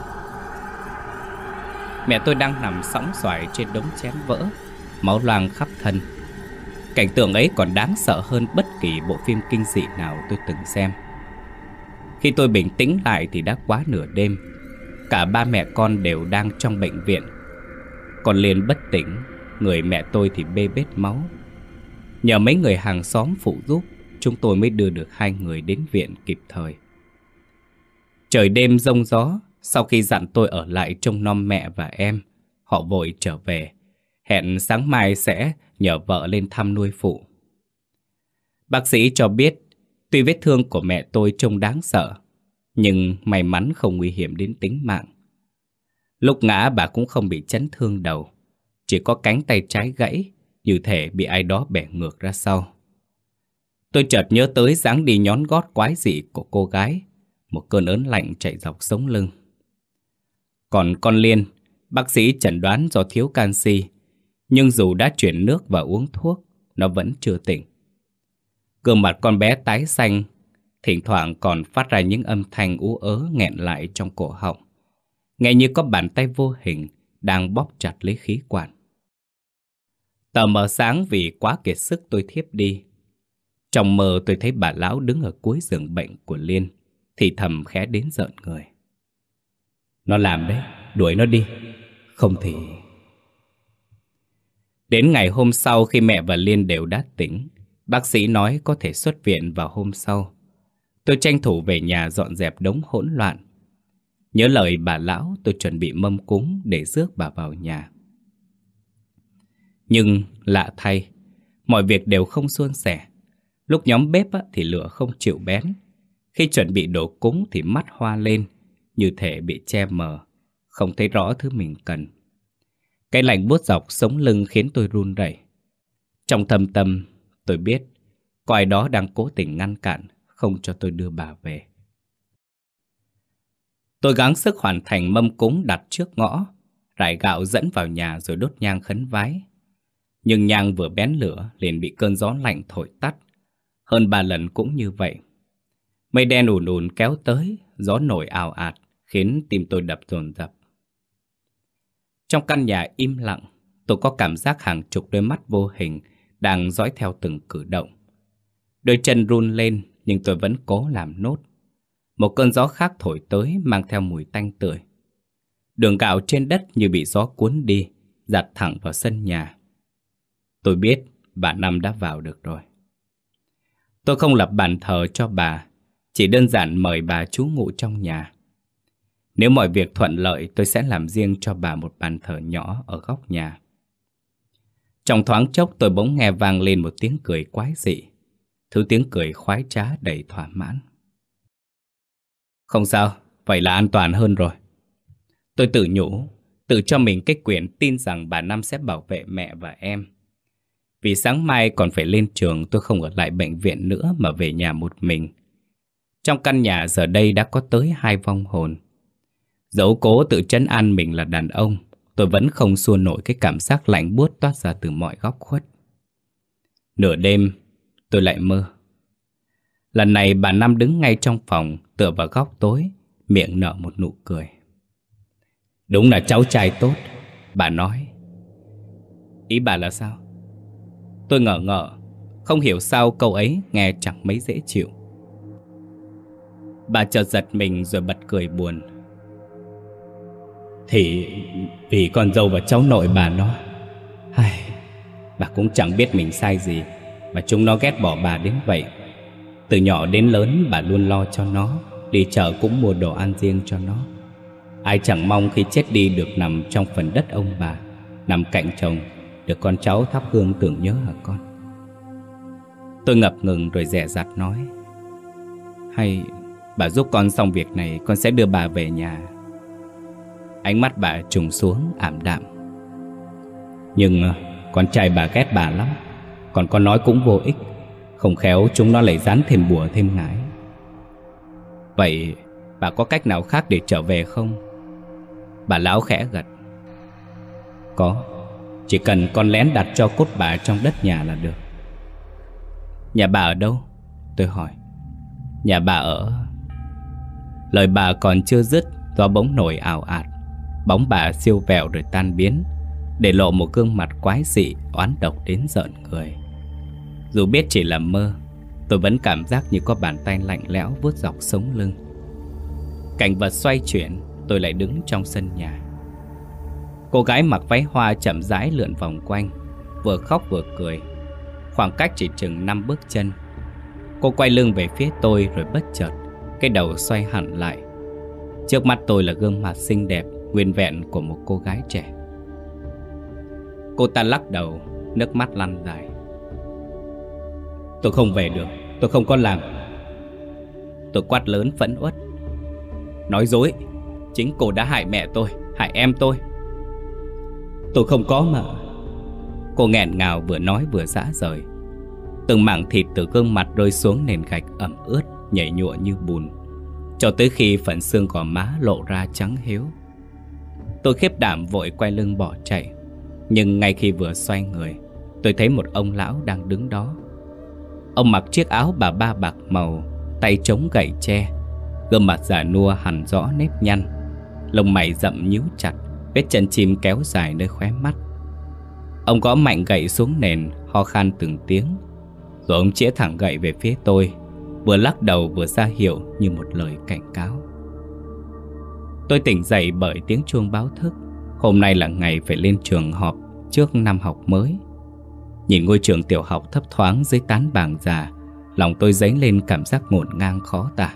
Mẹ tôi đang nằm sõng soài trên đống chén vỡ, máu loang khắp thân. Cảnh tượng ấy còn đáng sợ hơn bất kỳ bộ phim kinh dị nào tôi từng xem. Khi tôi bình tĩnh lại thì đã quá nửa đêm. Cả ba mẹ con đều đang trong bệnh viện. Con Liên bất tỉnh, người mẹ tôi thì bê bết máu. Nhờ mấy người hàng xóm phụ giúp, chúng tôi mới đưa được hai người đến viện kịp thời. Trời đêm giông gió. Sau khi dặn tôi ở lại trông nom mẹ và em, họ vội trở về, hẹn sáng mai sẽ nhờ vợ lên thăm nuôi phụ. Bác sĩ cho biết, tuy vết thương của mẹ tôi trông đáng sợ, nhưng may mắn không nguy hiểm đến tính mạng. Lúc ngã bà cũng không bị chấn thương đầu, chỉ có cánh tay trái gãy, như thể bị ai đó bẻ ngược ra sau. Tôi chợt nhớ tới dáng đi nhón gót quái dị của cô gái, một cơn ớn lạnh chạy dọc sống lưng. Còn con Liên, bác sĩ chẩn đoán do thiếu canxi, nhưng dù đã chuyển nước và uống thuốc, nó vẫn chưa tỉnh. Gương mặt con bé tái xanh, thỉnh thoảng còn phát ra những âm thanh ú ớ nghẹn lại trong cổ họng, nghe như có bàn tay vô hình đang bóp chặt lấy khí quản. Tờ mờ sáng vì quá kiệt sức tôi thiếp đi. Trong mơ tôi thấy bà lão đứng ở cuối giường bệnh của Liên, thì thầm khẽ đến rợn người. Nó làm đấy, đuổi nó đi. Không thì... Đến ngày hôm sau khi mẹ và Liên đều đã tỉnh, bác sĩ nói có thể xuất viện vào hôm sau. Tôi tranh thủ về nhà dọn dẹp đống hỗn loạn. Nhớ lời bà lão, tôi chuẩn bị mâm cúng để rước bà vào nhà. Nhưng lạ thay, mọi việc đều không suôn sẻ. Lúc nhóm bếp thì lửa không chịu bén. Khi chuẩn bị đổ cúng thì mắt hoa lên, như thể bị che mờ, không thấy rõ thứ mình cần. Cái lạnh buốt dọc sống lưng khiến tôi run rẩy. Trong thâm tâm, tôi biết có ai đó đang cố tình ngăn cản, không cho tôi đưa bà về. Tôi gắng sức hoàn thành mâm cúng đặt trước ngõ, rải gạo dẫn vào nhà rồi đốt nhang khấn vái. Nhưng nhang vừa bén lửa liền bị cơn gió lạnh thổi tắt. Hơn ba lần cũng như vậy. Mây đen ùn ùn kéo tới, gió nổi ào ạt, khiến tim tôi đập dồn dập. Trong căn nhà im lặng, tôi có cảm giác hàng chục đôi mắt vô hình đang dõi theo từng cử động. Đôi chân run lên, nhưng tôi vẫn cố làm nốt. Một cơn gió khác thổi tới mang theo mùi tanh tưởi. Đường gạo trên đất như bị gió cuốn đi, dạt thẳng vào sân nhà. Tôi biết bà Năm đã vào được rồi. Tôi không lập bàn thờ cho bà, chỉ đơn giản mời bà trú ngụ trong nhà. Nếu mọi việc thuận lợi, tôi sẽ làm riêng cho bà một bàn thờ nhỏ ở góc nhà. Trong thoáng chốc tôi bỗng nghe vang lên một tiếng cười quái dị, thứ tiếng cười khoái trá đầy thỏa mãn. Không sao, vậy là an toàn hơn rồi. Tôi tự nhủ, tự cho mình cái quyền tin rằng bà Năm sẽ bảo vệ mẹ và em. Vì sáng mai còn phải lên trường, tôi không ở lại bệnh viện nữa mà về nhà một mình. Trong căn nhà giờ đây đã có tới hai vong hồn. Dẫu cố tự trấn an mình là đàn ông, tôi vẫn không xua nổi cái cảm giác lạnh buốt toát ra từ mọi góc khuất. Nửa đêm, tôi lại mơ. Lần này bà Năm đứng ngay trong phòng, tựa vào góc tối, miệng nở một nụ cười. Đúng là cháu trai tốt, bà nói. Ý bà là sao? Tôi ngờ ngợ, không hiểu sao câu ấy nghe chẳng mấy dễ chịu. Bà chợt giật mình rồi bật cười buồn. Thì vì con dâu và cháu nội bà nó. Ai, bà cũng chẳng biết mình sai gì mà chúng nó ghét bỏ bà đến vậy. Từ nhỏ đến lớn bà luôn lo cho nó, đi chợ cũng mua đồ ăn riêng cho nó. Ai chẳng mong khi chết đi được nằm trong phần đất ông bà, nằm cạnh chồng, được con cháu thắp hương tưởng nhớ hả con? Tôi ngập ngừng rồi dè dặt nói. Hay Bà giúp con xong việc này, con sẽ đưa bà về nhà. Ánh mắt bà trùng xuống ảm đạm. Nhưng con trai bà ghét bà lắm. Còn con nói cũng vô ích. Không khéo chúng nó lại dán thêm bùa thêm ngải. Vậy bà có cách nào khác để trở về không? Bà lão khẽ gật. Có. Chỉ cần con lén đặt cho cốt bà trong đất nhà là được. Nhà bà ở đâu? Tôi hỏi. Nhà bà ở... Lời bà còn chưa dứt, gió bỗng nổi ào ạt. Bóng bà siêu vẹo rồi tan biến, để lộ một gương mặt quái dị, oán độc đến rợn người. Dù biết chỉ là mơ, tôi vẫn cảm giác như có bàn tay lạnh lẽo vuốt dọc sống lưng. Cảnh vật xoay chuyển, tôi lại đứng trong sân nhà. Cô gái mặc váy hoa chậm rãi lượn vòng quanh, vừa khóc vừa cười. Khoảng cách chỉ chừng năm bước chân. Cô quay lưng về phía tôi rồi bất chợt cái đầu xoay hẳn lại. Trước mắt tôi là gương mặt xinh đẹp nguyên vẹn của một cô gái trẻ. Cô ta lắc đầu, nước mắt lăn dài. Tôi không về được, tôi không có làm. Tôi quát lớn phẫn uất. Nói dối. Chính cô đã hại mẹ tôi, hại em tôi. Tôi không có mà. Cô nghẹn ngào vừa nói vừa rã rời. Từng mảng thịt từ gương mặt rơi xuống nền gạch ẩm ướt, nhảy nhụa như bùn, cho tới khi phần xương gò má lộ ra trắng hiếu. Tôi khiếp đảm vội quay lưng bỏ chạy. Nhưng ngay khi vừa xoay người, tôi thấy một ông lão đang đứng đó. Ông mặc chiếc áo bà ba bạc màu, tay chống gậy tre, gương mặt già nua hằn rõ nếp nhăn, lông mày rậm nhíu chặt, vết chân chim kéo dài nơi khóe mắt. Ông gõ mạnh gậy xuống nền, ho khan từng tiếng, rồi ông chĩa thẳng gậy về phía tôi, vừa lắc đầu vừa ra hiệu như một lời cảnh cáo. Tôi tỉnh dậy bởi tiếng chuông báo thức. Hôm nay là ngày phải lên trường họp trước năm học mới. Nhìn ngôi trường tiểu học thấp thoáng dưới tán bàng già, lòng tôi dấy lên cảm giác ngổn ngang khó tả.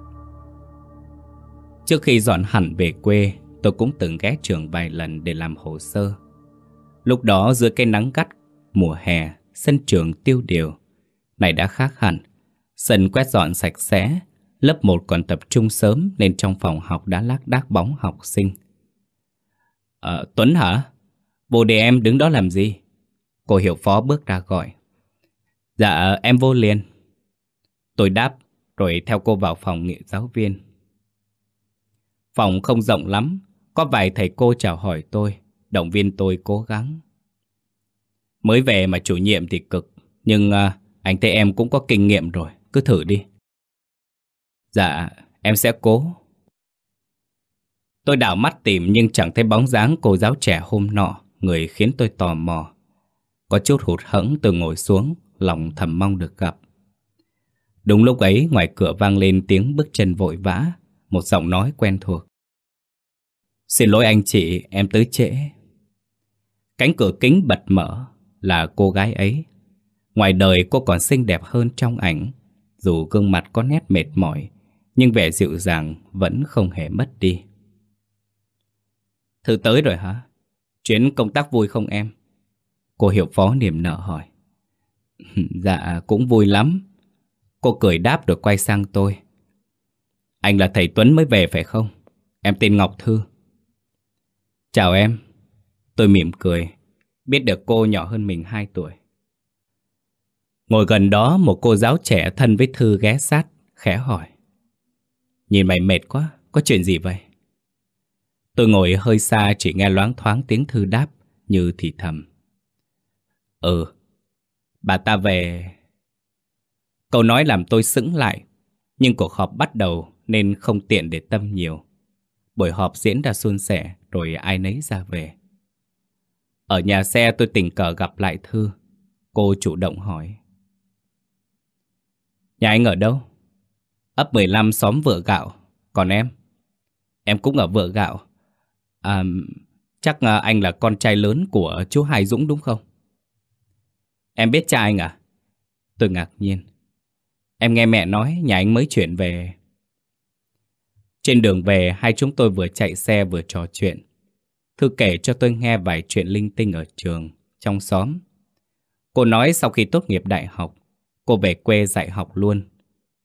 Trước khi dọn hẳn về quê, tôi cũng từng ghé trường vài lần để làm hồ sơ. Lúc đó dưới cái nắng gắt mùa hè, sân trường tiêu điều. Này đã khác hẳn. Sân quét dọn sạch sẽ, lớp một còn tập trung sớm nên trong phòng học đã lác đác bóng học sinh. Ờ, Tuấn hả? Vô để em đứng đó làm gì? Cô hiệu phó bước ra gọi. Dạ, em vô liền. Tôi đáp, rồi theo cô vào phòng nghị giáo viên. Phòng không rộng lắm, có vài thầy cô chào hỏi tôi, động viên tôi cố gắng. Mới về mà chủ nhiệm thì cực, nhưng à, anh thấy em cũng có kinh nghiệm rồi, cứ thử đi. Dạ, em sẽ cố. Tôi đảo mắt tìm nhưng chẳng thấy bóng dáng cô giáo trẻ hôm nọ, người khiến tôi tò mò. Có chút hụt hẫng tôi ngồi xuống, lòng thầm mong được gặp. Đúng lúc ấy ngoài cửa vang lên tiếng bước chân vội vã, một giọng nói quen thuộc. Xin lỗi anh chị, em tới trễ. Cánh cửa kính bật mở, là cô gái ấy. Ngoài đời cô còn xinh đẹp hơn trong ảnh. Dù gương mặt có nét mệt mỏi, nhưng vẻ dịu dàng vẫn không hề mất đi. Thư tới rồi hả? Chuyến công tác vui không em? Cô hiệu phó niềm nở hỏi. Dạ cũng vui lắm. Cô cười đáp rồi quay sang tôi. Anh là thầy Tuấn mới về phải không? Em tên Ngọc Thư. Chào em. Tôi mỉm cười, biết được cô nhỏ hơn mình hai tuổi. Ngồi gần đó một cô giáo trẻ thân với Thư ghé sát, khẽ hỏi. Nhìn mày mệt quá, có chuyện gì vậy? Tôi ngồi hơi xa chỉ nghe loáng thoáng tiếng Thư đáp như thì thầm. Ừ, bà ta về. Câu nói làm tôi sững lại, nhưng cuộc họp bắt đầu nên không tiện để tâm nhiều. Buổi họp diễn ra suôn sẻ rồi ai nấy ra về. Ở nhà xe tôi tình cờ gặp lại Thư. Cô chủ động hỏi. Nhà anh ở đâu? Ấp mười lăm xóm Vựa Gạo. Còn em? Em cũng ở Vựa Gạo. À, chắc anh là con trai lớn của chú Hải Dũng đúng không? Em biết cha anh à? Tôi ngạc nhiên. Em nghe mẹ nói nhà anh mới chuyển về. Trên đường về, hai chúng tôi vừa chạy xe vừa trò chuyện. Thư kể cho tôi nghe vài chuyện linh tinh ở trường, trong xóm. Cô nói sau khi tốt nghiệp đại học, cô về quê dạy học luôn.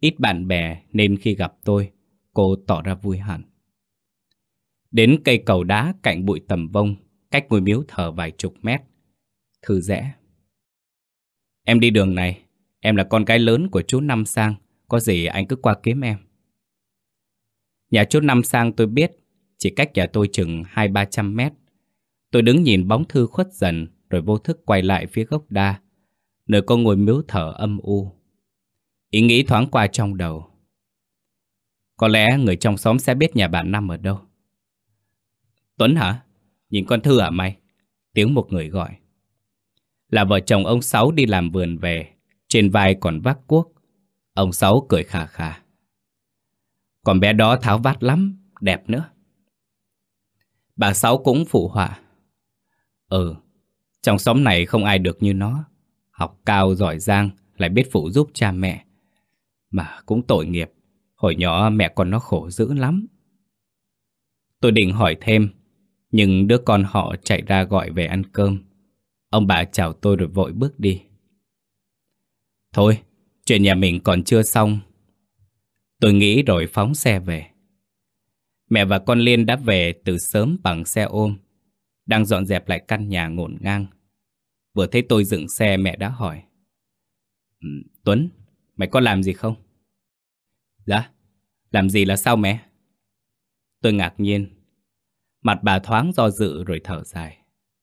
Ít bạn bè nên khi gặp tôi, cô tỏ ra vui hẳn. Đến cây cầu đá cạnh bụi tầm vông, cách ngôi miếu thờ vài chục mét. Thư rẽ. Em đi đường này, em là con gái lớn của chú Năm Sang, có gì anh cứ qua kiếm em. Nhà chú Năm Sang tôi biết, chỉ cách nhà tôi chừng hai ba trăm mét. Tôi đứng nhìn bóng Thư khuất dần, rồi vô thức quay lại phía gốc đa, nơi có ngôi miếu thờ âm u. Ý nghĩ thoáng qua trong đầu. Có lẽ người trong xóm sẽ biết nhà bạn Năm ở đâu. Tuấn hả? Nhìn con Thư hả mày? Tiếng một người gọi. Là vợ chồng ông Sáu đi làm vườn về, trên vai còn vác cuốc. Ông Sáu cười khà khà. Còn bé đó tháo vát lắm, đẹp nữa. Bà Sáu cũng phụ họa. Ừ, trong xóm này không ai được như nó. Học cao giỏi giang, lại biết phụ giúp cha mẹ. Mà cũng tội nghiệp, hồi nhỏ mẹ con nó khổ dữ lắm. Tôi định hỏi thêm, nhưng đứa con họ chạy ra gọi về ăn cơm. Ông bà chào tôi rồi vội bước đi. Thôi, chuyện nhà mình còn chưa xong. Tôi nghĩ rồi phóng xe về. Mẹ và con Liên đã về từ sớm bằng xe ôm, đang dọn dẹp lại căn nhà ngổn ngang. Vừa thấy tôi dừng xe, mẹ đã hỏi. Tuấn, mày có làm gì không? Dạ, làm gì là sao mẹ? Tôi ngạc nhiên. Mặt bà thoáng do dự rồi thở dài.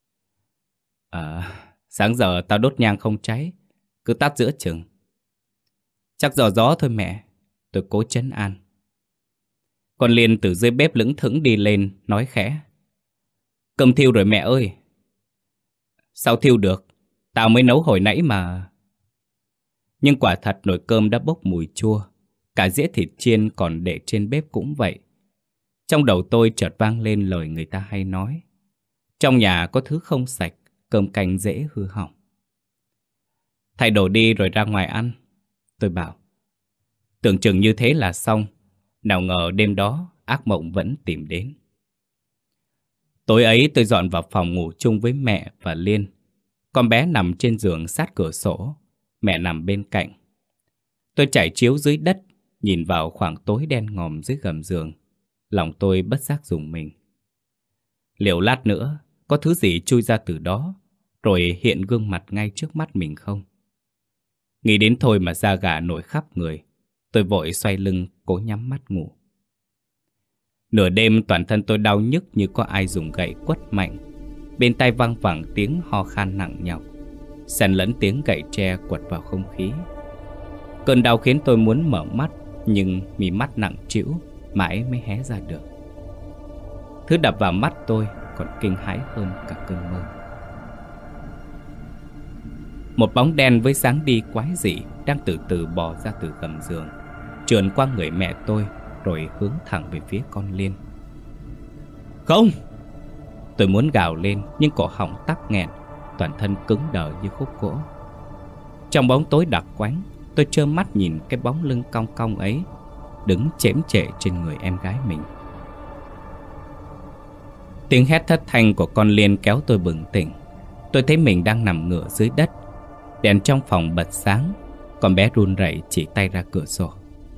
À, sáng giờ tao đốt nhang không cháy, cứ tắt giữa chừng. Chắc do gió thôi mẹ. Tôi cố trấn an. Con Liên từ dưới bếp lững thững đi lên, nói khẽ. Cơm thiêu rồi mẹ ơi. Sao thiêu được? Tao mới nấu hồi nãy mà. Nhưng quả thật nồi cơm đã bốc mùi chua. Cả dĩa thịt chiên còn để trên bếp cũng vậy. Trong đầu tôi chợt vang lên lời người ta hay nói. Trong nhà có thứ không sạch, cơm canh dễ hư hỏng. Thay đồ đi rồi ra ngoài ăn. Tôi bảo. Tưởng chừng như thế là xong. Nào ngờ đêm đó ác mộng vẫn tìm đến. Tối ấy tôi dọn vào phòng ngủ chung với mẹ và Liên. Con bé nằm trên giường sát cửa sổ, mẹ nằm bên cạnh. Tôi trải chiếu dưới đất, nhìn vào khoảng tối đen ngòm dưới gầm giường. Lòng tôi bất giác rùng mình. Liệu lát nữa có thứ gì chui ra từ đó, rồi hiện gương mặt ngay trước mắt mình không? Nghĩ đến thôi mà da gà nổi khắp người. Tôi vội xoay lưng cố nhắm mắt ngủ. Nửa đêm toàn thân tôi đau nhức như có ai dùng gậy quất mạnh. Bên tai văng vẳng tiếng ho khan nặng nhọc, xen lẫn tiếng gậy tre quật vào không khí. Cơn đau khiến tôi muốn mở mắt, nhưng mí mắt nặng trĩu, mãi mới hé ra được. Thứ đập vào mắt tôi còn kinh hãi hơn cả cơn mơ. Một bóng đen với dáng đi quái dị đang từ từ bò ra từ gầm giường, trườn qua người mẹ tôi, rồi hướng thẳng về phía con Liên. Không! Tôi muốn gào lên, nhưng cổ họng tắc nghẹn, toàn thân cứng đờ như khúc gỗ. Trong bóng tối đặc quánh, tôi trơ mắt nhìn cái bóng lưng cong cong ấy đứng chễm chệ trên người em gái mình. Tiếng hét thất thanh của con Liên kéo tôi bừng tỉnh. Tôi thấy mình đang nằm ngửa dưới đất. Đèn trong phòng bật sáng. Con bé run rẩy chỉ tay ra cửa sổ.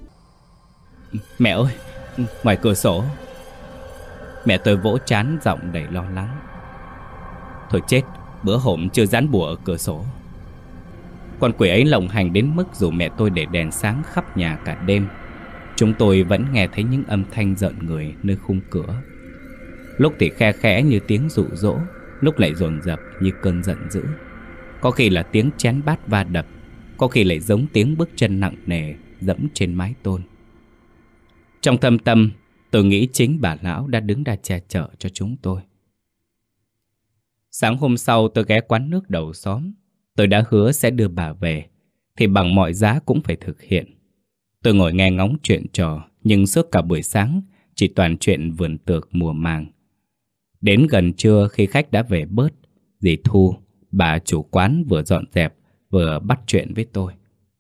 Mẹ ơi, ngoài cửa sổ. Mẹ tôi vỗ trán giọng đầy lo lắng. Thôi chết, bữa hổm chưa dán bùa ở cửa sổ. Con quỷ ấy lộng hành đến mức dù mẹ tôi để đèn sáng khắp nhà cả đêm, chúng tôi vẫn nghe thấy những âm thanh rợn người nơi khung cửa. Lúc thì khe khẽ như tiếng dụ dỗ, lúc lại dồn dập như cơn giận dữ. Có khi là tiếng chén bát va đập, có khi lại giống tiếng bước chân nặng nề dẫm trên mái tôn. Trong thâm tâm, tôi nghĩ chính bà lão đã đứng ra che chở cho chúng tôi. Sáng hôm sau tôi ghé quán nước đầu xóm. Tôi đã hứa sẽ đưa bà về, thì bằng mọi giá cũng phải thực hiện. Tôi ngồi nghe ngóng chuyện trò, nhưng suốt cả buổi sáng chỉ toàn chuyện vườn tược mùa màng. Đến gần trưa khi khách đã về bớt, dì Thu, bà chủ quán vừa dọn dẹp vừa bắt chuyện với tôi.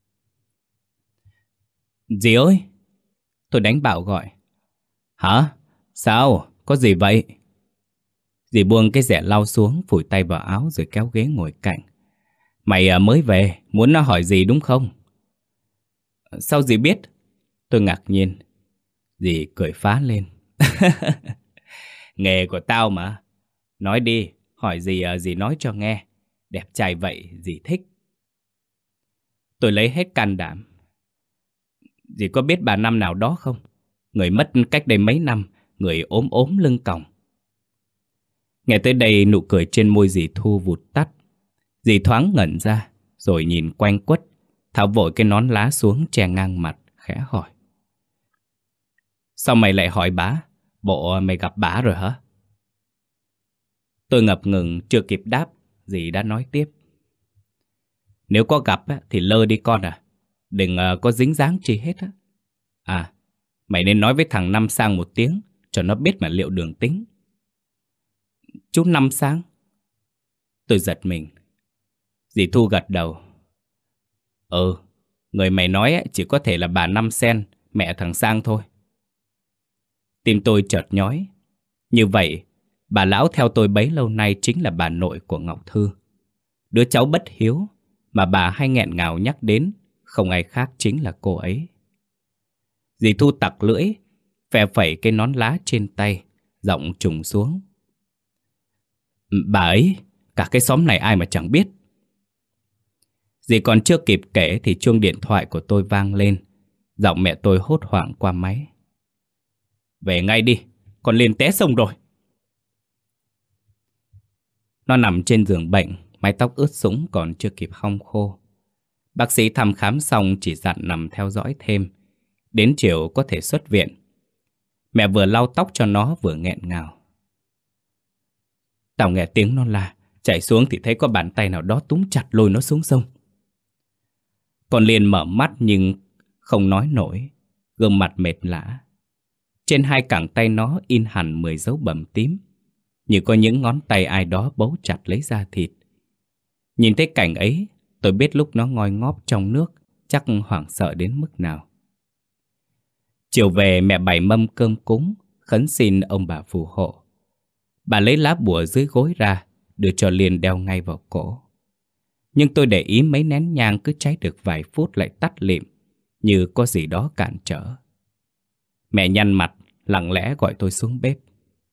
Dì ơi! Tôi đánh bạo gọi. Hả? Sao? Có gì vậy? Dì buông cái rẻ lau xuống, phủi tay vào áo rồi kéo ghế ngồi cạnh. Mày mới về, muốn nó hỏi gì đúng không? Sao dì biết? Tôi ngạc nhiên. Dì cười phá lên. Nghề của tao mà. Nói đi, hỏi gì dì nói cho nghe. Đẹp trai vậy dì thích. Tôi lấy hết can đảm. Dì có biết bà Năm nào đó không? Người mất cách đây mấy năm, người ốm ốm lưng còng. Nghe tới đây nụ cười trên môi dì Thu vụt tắt. Dì thoáng ngẩn ra, rồi nhìn quanh quất, tháo vội cái nón lá xuống che ngang mặt, khẽ hỏi. Sao mày lại hỏi bả? Bộ mày gặp bả rồi hả? Tôi ngập ngừng chưa kịp đáp, dì đã nói tiếp. Nếu có gặp thì lơ đi con à. Đừng có dính dáng chi hết á. À, mày nên nói với thằng Năm Sang một tiếng, cho nó biết mà liệu đường tính. Chú Năm Sang? Tôi giật mình. Dì Thu gật đầu. Ừ, người mày nói chỉ có thể là bà Năm Sen, mẹ thằng Sang thôi. Tim tôi chợt nhói. Như vậy, bà lão theo tôi bấy lâu nay chính là bà nội của Ngọc Thư. Đứa cháu bất hiếu mà bà hay nghẹn ngào nhắc đến, không ai khác chính là cô ấy. Dì Thu tặc lưỡi, phe phẩy cái nón lá trên tay, giọng trùng xuống. Bà ấy, cả cái xóm này ai mà chẳng biết. Dì còn chưa kịp kể thì chuông điện thoại của tôi vang lên. Giọng mẹ tôi hốt hoảng qua máy. Về ngay đi, con Liên té sông rồi. Nó nằm trên giường bệnh, mái tóc ướt sũng còn chưa kịp hong khô. Bác sĩ thăm khám xong chỉ dặn nằm theo dõi thêm. Đến chiều có thể xuất viện. Mẹ vừa lau tóc cho nó vừa nghẹn ngào. Tao nghe tiếng nó la, chạy xuống thì thấy có bàn tay nào đó túm chặt lôi nó xuống sông. Con Liên mở mắt nhưng không nói nổi, gương mặt mệt lả. Trên hai cẳng tay nó in hẳn mười dấu bầm tím, như có những ngón tay ai đó bấu chặt lấy da thịt. Nhìn thấy cảnh ấy, tôi biết lúc nó ngoi ngóp trong nước chắc hoảng sợ đến mức nào. Chiều về mẹ bày mâm cơm cúng, khấn xin ông bà phù hộ. Bà lấy lá bùa dưới gối ra, đưa cho Liên đeo ngay vào cổ. Nhưng tôi để ý mấy nén nhang cứ cháy được vài phút lại tắt lịm, như có gì đó cản trở. Mẹ nhăn mặt, lặng lẽ gọi tôi xuống bếp.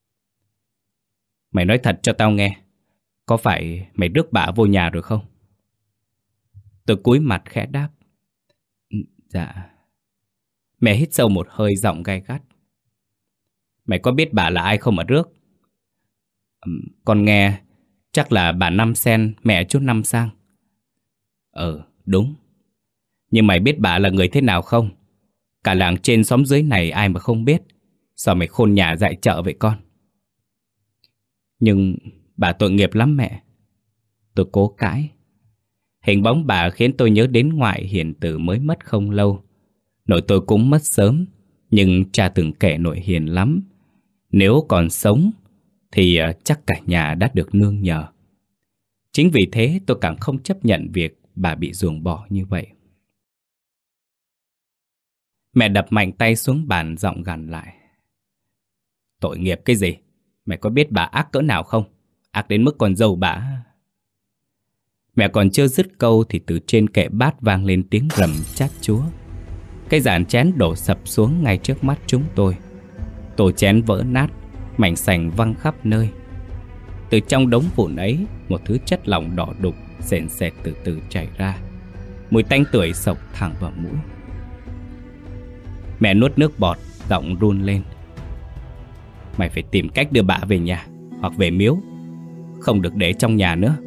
Mày nói thật cho tao nghe, có phải mày rước bả vô nhà rồi không? Tôi cúi mặt khẽ đáp. Dạ. Mẹ hít sâu một hơi, giọng gay gắt. Mày có biết bà là ai không mà rước? Con nghe chắc là bà Năm Sen, mẹ chú Năm Sang. Ừ, đúng. Nhưng mày biết bà là người thế nào không? Cả làng trên xóm dưới này ai mà không biết. Sao mày khôn nhà dạy chợ vậy con? Nhưng bà tội nghiệp lắm mẹ. Tôi cố cãi. Hình bóng bà khiến tôi nhớ đến ngoại Hiền Tử mới mất không lâu. Nội tôi cũng mất sớm, nhưng cha từng kể nội hiền lắm. Nếu còn sống thì chắc cả nhà đã được nương nhờ. Chính vì thế tôi càng không chấp nhận việc bà bị ruồng bỏ như vậy. Mẹ đập mạnh tay xuống bàn, giọng gằn lại. Tội nghiệp cái gì? Mẹ có biết bà ác cỡ nào không? Ác đến mức con dâu bà. Mẹ còn chưa dứt câu thì từ trên kệ bát vang lên tiếng rầm chát chúa. Cái dàn chén đổ sập xuống ngay trước mắt chúng tôi. Tô chén vỡ nát, mảnh sành văng khắp nơi. Từ trong đống vụn ấy, một thứ chất lỏng đỏ đục sền sệt từ từ chảy ra. Mùi tanh tưởi xộc thẳng vào mũi. Mẹ nuốt nước bọt, giọng run lên. Mày phải tìm cách đưa bà về nhà hoặc về miếu, không được để trong nhà nữa.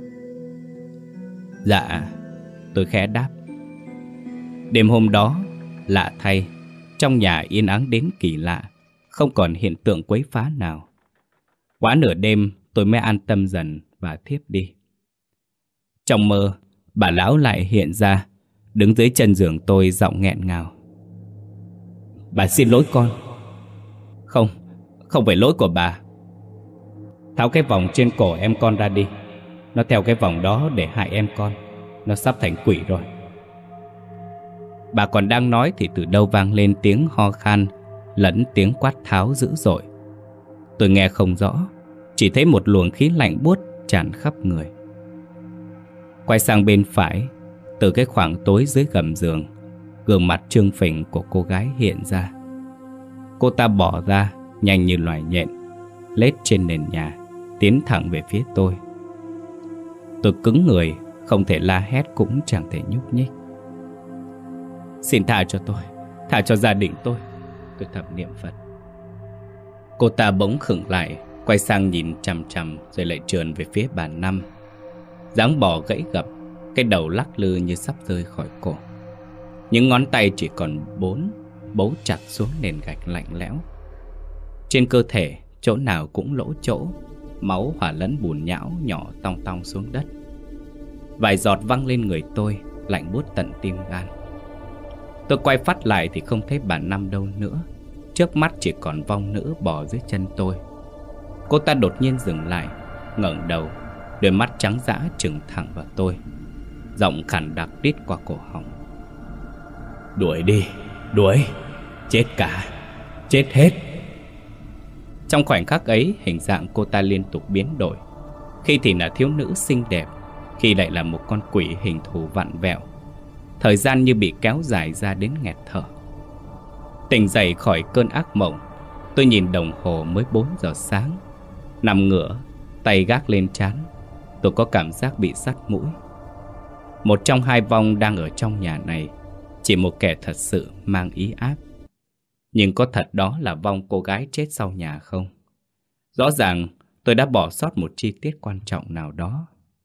Dạ, tôi khẽ đáp. Đêm hôm đó, lạ thay, trong nhà yên ắng đến kỳ lạ, không còn hiện tượng quấy phá nào. Quá nửa đêm tôi mới an tâm dần và thiếp đi. Trong mơ, bà lão lại hiện ra, đứng dưới chân giường tôi, giọng nghẹn ngào. Bà xin lỗi con. Không, không phải lỗi của bà. Tháo cái vòng trên cổ em con ra đi. Nó theo cái vòng đó để hại em con. Nó sắp thành quỷ rồi. Bà còn đang nói thì từ đâu vang lên tiếng ho khan lẫn tiếng quát tháo dữ dội. Tôi nghe không rõ, chỉ thấy một luồng khí lạnh buốt tràn khắp người. Quay sang bên phải, từ cái khoảng tối dưới gầm giường, Gương mặt trương phình của cô gái hiện ra. Cô ta bỏ ra nhanh như loài nhện, lết trên nền nhà, tiến thẳng về phía tôi. Tôi cứng người, không thể la hét cũng chẳng thể nhúc nhích. Xin tha cho tôi, tha cho gia đình tôi, tôi thầm niệm Phật. Cô ta bỗng khựng lại, quay sang nhìn chằm chằm rồi lại trườn về phía bà Năm. Dáng bò gãy gập, cái đầu lắc lư như sắp rơi khỏi cổ. Những ngón tay chỉ còn bốn, bấu chặt xuống nền gạch lạnh lẽo. Trên cơ thể, chỗ nào cũng lỗ chỗ, máu hòa lẫn bùn nhão nhỏ tong tong xuống đất. Vài giọt văng lên người tôi, lạnh buốt tận tim gan. Tôi quay phát lại thì không thấy bà Năm đâu nữa. Trước mắt chỉ còn vong nữ bò dưới chân tôi. Cô ta đột nhiên dừng lại, ngẩng đầu, đôi mắt trắng dã trừng thẳng vào tôi. Giọng khàn đặc đít qua cổ họng. Đuổi đi, đuổi, chết cả, chết hết. Trong khoảnh khắc ấy, hình dạng cô ta liên tục biến đổi. Khi thì là thiếu nữ xinh đẹp, khi lại là một con quỷ hình thù vặn vẹo. Thời gian như bị kéo dài ra đến nghẹt thở. Tỉnh dậy khỏi cơn ác mộng, tôi nhìn đồng hồ mới bốn giờ sáng. Nằm ngửa, tay gác lên trán, tôi có cảm giác bị sắt mũi. Một trong hai vong đang ở trong nhà này, chỉ một kẻ thật sự mang ý áp. Nhưng có thật đó là vong cô gái chết sau nhà không? Rõ ràng tôi đã bỏ sót một chi tiết quan trọng nào đó.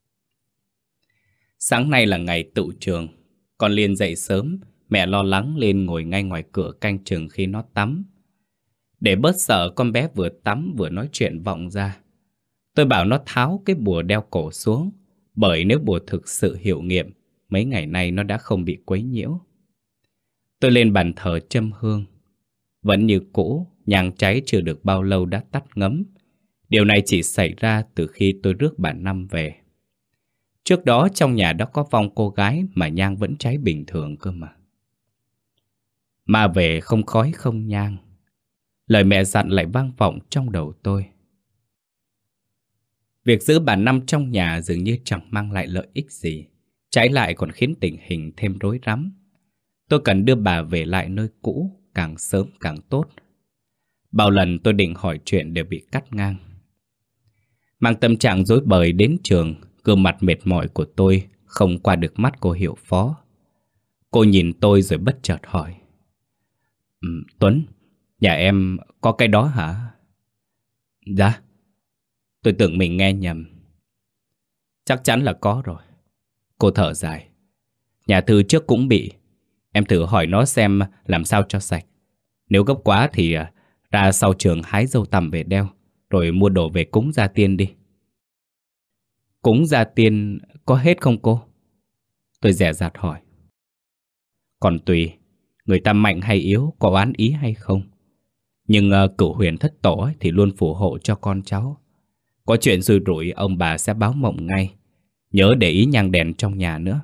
Sáng nay là ngày tựu trường. Con Liên dậy sớm, mẹ lo lắng lên ngồi ngay ngoài cửa canh chừng khi nó tắm. Để bớt sợ, con bé vừa tắm vừa nói chuyện vọng ra. Tôi bảo nó tháo cái bùa đeo cổ xuống, bởi nếu bùa thực sự hiệu nghiệm, mấy ngày nay nó đã không bị quấy nhiễu. Tôi lên bàn thờ châm hương. Vẫn như cũ, nhang cháy chưa được bao lâu đã tắt ngấm. Điều này chỉ xảy ra từ khi tôi rước bà Năm về. Trước đó trong nhà đó có vong cô gái mà nhang vẫn cháy bình thường cơ mà. Ma về không khói không nhang. Lời mẹ dặn lại vang vọng trong đầu tôi. Việc giữ bà Năm trong nhà dường như chẳng mang lại lợi ích gì, trái lại còn khiến tình hình thêm rối rắm. Tôi cần đưa bà về lại nơi cũ, càng sớm càng tốt. Bao lần tôi định hỏi chuyện đều bị cắt ngang. Mang tâm trạng rối bời đến trường, gương mặt mệt mỏi của tôi không qua được mắt cô hiệu phó. Cô nhìn tôi rồi bất chợt hỏi. um, Tuấn, nhà em có cái đó hả? Dạ. Tôi tưởng mình nghe nhầm. Chắc chắn là có rồi. Cô thở dài. Nhà Thư trước cũng bị. Em thử hỏi nó xem làm sao cho sạch. Nếu gấp quá thì ra sau trường hái dâu tằm về đeo, rồi mua đồ về cúng gia tiên đi. Cúng gia tiên có hết không cô? Tôi dè dặt hỏi. Còn tùy, người ta mạnh hay yếu, có oán ý hay không. Nhưng uh, cửu huyền thất tổ ấy, thì luôn phù hộ cho con cháu. Có chuyện xui rủi ông bà sẽ báo mộng ngay. Nhớ để ý nhang đèn trong nhà nữa.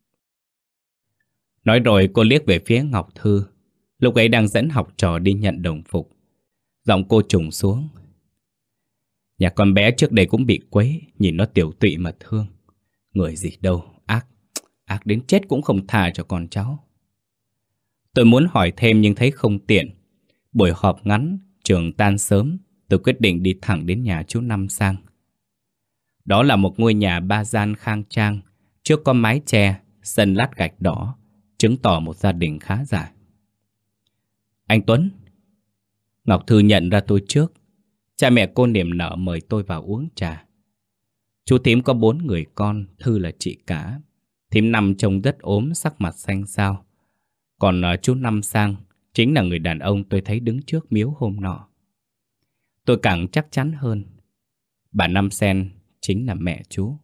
Nói rồi cô liếc về phía Ngọc Thư. Lúc ấy đang dẫn học trò đi nhận đồng phục. Giọng cô trùng xuống. Nhà con bé trước đây cũng bị quấy, nhìn nó tiểu tụy mà thương. Người gì đâu, ác, ác đến chết cũng không tha cho con cháu. Tôi muốn hỏi thêm nhưng thấy không tiện. Buổi họp ngắn, trường tan sớm, tôi quyết định đi thẳng đến nhà chú Năm Sang. Đó là một ngôi nhà ba gian khang trang, trước có mái che, sân lát gạch đỏ, chứng tỏ một gia đình khá giả. Anh Tuấn. Ngọc Thư nhận ra tôi trước. Cha mẹ cô niềm nở mời tôi vào uống trà. Chú Thím có bốn người con, Thư là chị cả. Thím Năm trông rất ốm, sắc mặt xanh xao. Còn uh, chú Năm Sang chính là người đàn ông tôi thấy đứng trước miếu hôm nọ. Tôi càng chắc chắn hơn. Bà Năm Sen chính là mẹ chú.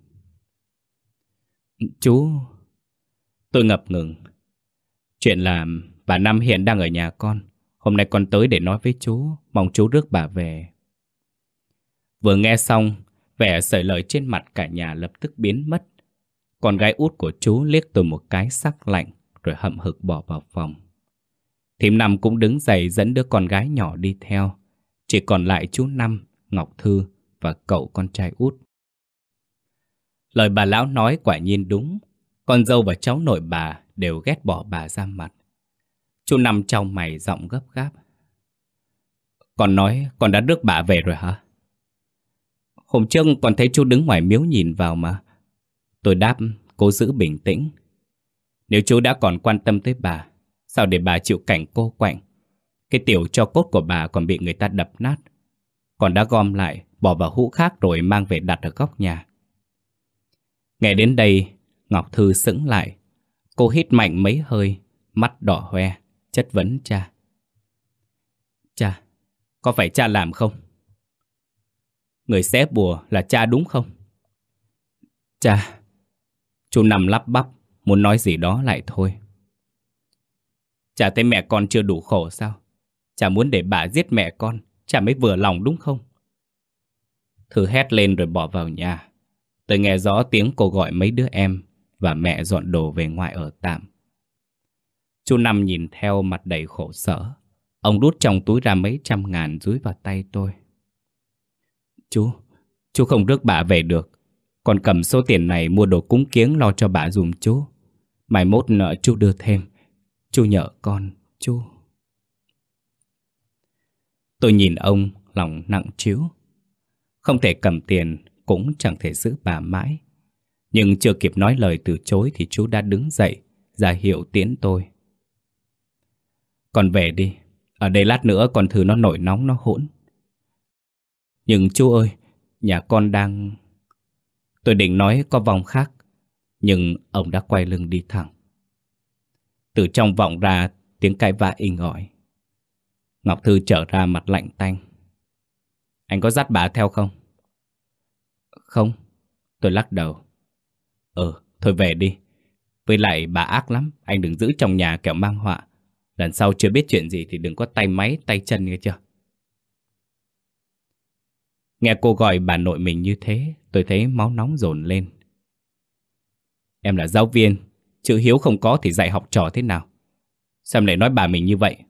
Chú... Tôi ngập ngừng. Chuyện là bà Năm hiện đang ở nhà con. Hôm nay con tới để nói với chú, mong chú rước bà về. Vừa nghe xong, vẻ sởi lời trên mặt cả nhà lập tức biến mất. Con gái út của chú liếc tôi một cái sắc lạnh, rồi hậm hực bỏ vào phòng. Thím Năm cũng đứng dậy dẫn đứa con gái nhỏ đi theo. Chỉ còn lại chú Năm, Ngọc Thư và cậu con trai út. Lời bà lão nói quả nhiên đúng. Con dâu và cháu nội bà đều ghét bỏ bà ra mặt. Chú Năm chau mày giọng gấp gáp. Con nói con đã rước bà về rồi hả? Hôm trước con thấy chú đứng ngoài miếu nhìn vào mà. Tôi đáp cố giữ bình tĩnh. Nếu chú đã còn quan tâm tới bà, sao để bà chịu cảnh cô quạnh? Cái tiểu tro cốt của bà còn bị người ta đập nát. Còn đã gom lại, bỏ vào hũ khác rồi mang về đặt ở góc nhà. Nghe đến đây, Ngọc Thư sững lại. Cô hít mạnh mấy hơi, mắt đỏ hoe, chất vấn cha. Cha, có phải cha làm không? Người xé bùa là cha đúng không? Cha. Chú Năm lắp bắp, muốn nói gì đó lại thôi. Cha thấy mẹ con chưa đủ khổ sao? Cha muốn để bà giết mẹ con, cha mới vừa lòng đúng không? Thư hét lên rồi bỏ vào nhà. Tôi nghe rõ tiếng cô gọi mấy đứa em và mẹ dọn đồ về ngoại ở tạm. Chú Năm nhìn theo mặt đầy khổ sở. Ông đút trong túi ra mấy trăm ngàn dúi vào tay tôi. Chú, chú không rước bà về được. Con cầm số tiền này mua đồ cúng kiếng lo cho bà dùm chú. Mai mốt nợ chú đưa thêm. Chú nhờ con, chú. Tôi nhìn ông, lòng nặng trĩu. Không thể cầm tiền, cũng chẳng thể giữ bà mãi. Nhưng chưa kịp nói lời từ chối thì chú đã đứng dậy, ra hiệu tiễn tôi. Con về đi. Ở đây lát nữa con thứ nó nổi nóng nó hỗn. Nhưng chú ơi, nhà con đang... Tôi định nói có vòng khác, nhưng ông đã quay lưng đi thẳng. Từ trong vọng ra tiếng cãi vã inh ỏi. Ngọc Thư trở ra mặt lạnh tanh. Anh có dắt bà theo không? Không. Tôi lắc đầu. Ừ, thôi về đi. Với lại bà ác lắm, anh đừng giữ trong nhà kẻo mang họa. Lần sau chưa biết chuyện gì thì đừng có tay máy, tay chân nghe chưa? Nghe cô gọi bà nội mình như thế, tôi thấy máu nóng dồn lên. Em là giáo viên, chữ hiếu không có thì dạy học trò thế nào? Sao em lại nói bà mình như vậy?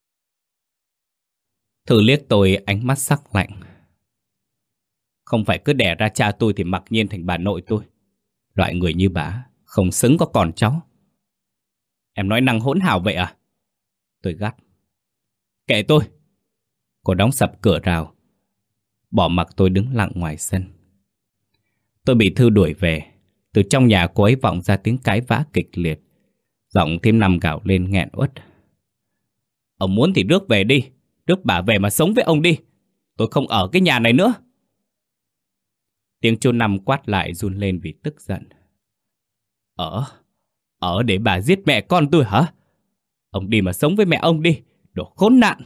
Thư liếc tôi ánh mắt sắc lạnh. Không phải cứ đẻ ra cha tôi thì mặc nhiên thành bà nội tôi. Loại người như bà không xứng có con cháu. Em nói năng hỗn hào vậy à? Tôi gắt. Kệ tôi. Cô đóng sập cửa rào, bỏ mặc tôi đứng lặng ngoài sân. Tôi bị Thư đuổi về. Từ trong nhà cô ấy vọng ra tiếng cãi vã kịch liệt. Giọng thím Năm gào lên nghẹn uất. Ông muốn thì rước về đi. Rước bà về mà sống với ông đi. Tôi không ở cái nhà này nữa. Tiếng chú Năm quát lại run lên vì tức giận. Ở? Ở để bà giết mẹ con tôi hả? Ông đi mà sống với mẹ ông đi, đồ khốn nạn.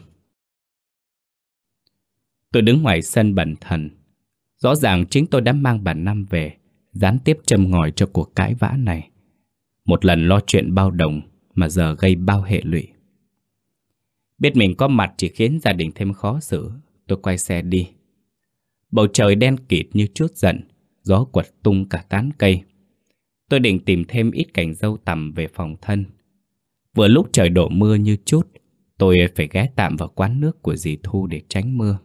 Tôi đứng ngoài sân bần thần. Rõ ràng chính tôi đã mang bà Năm về, gián tiếp châm ngòi cho cuộc cãi vã này. Một lần lo chuyện bao đồng mà giờ gây bao hệ lụy. Biết mình có mặt chỉ khiến gia đình thêm khó xử, tôi quay xe đi. Bầu trời đen kịt như trút giận, gió quật tung cả tán cây. Tôi định tìm thêm ít cành dâu tằm về phòng thân. Vừa lúc trời đổ mưa như chút, tôi phải ghé tạm vào quán nước của dì Thu để tránh mưa.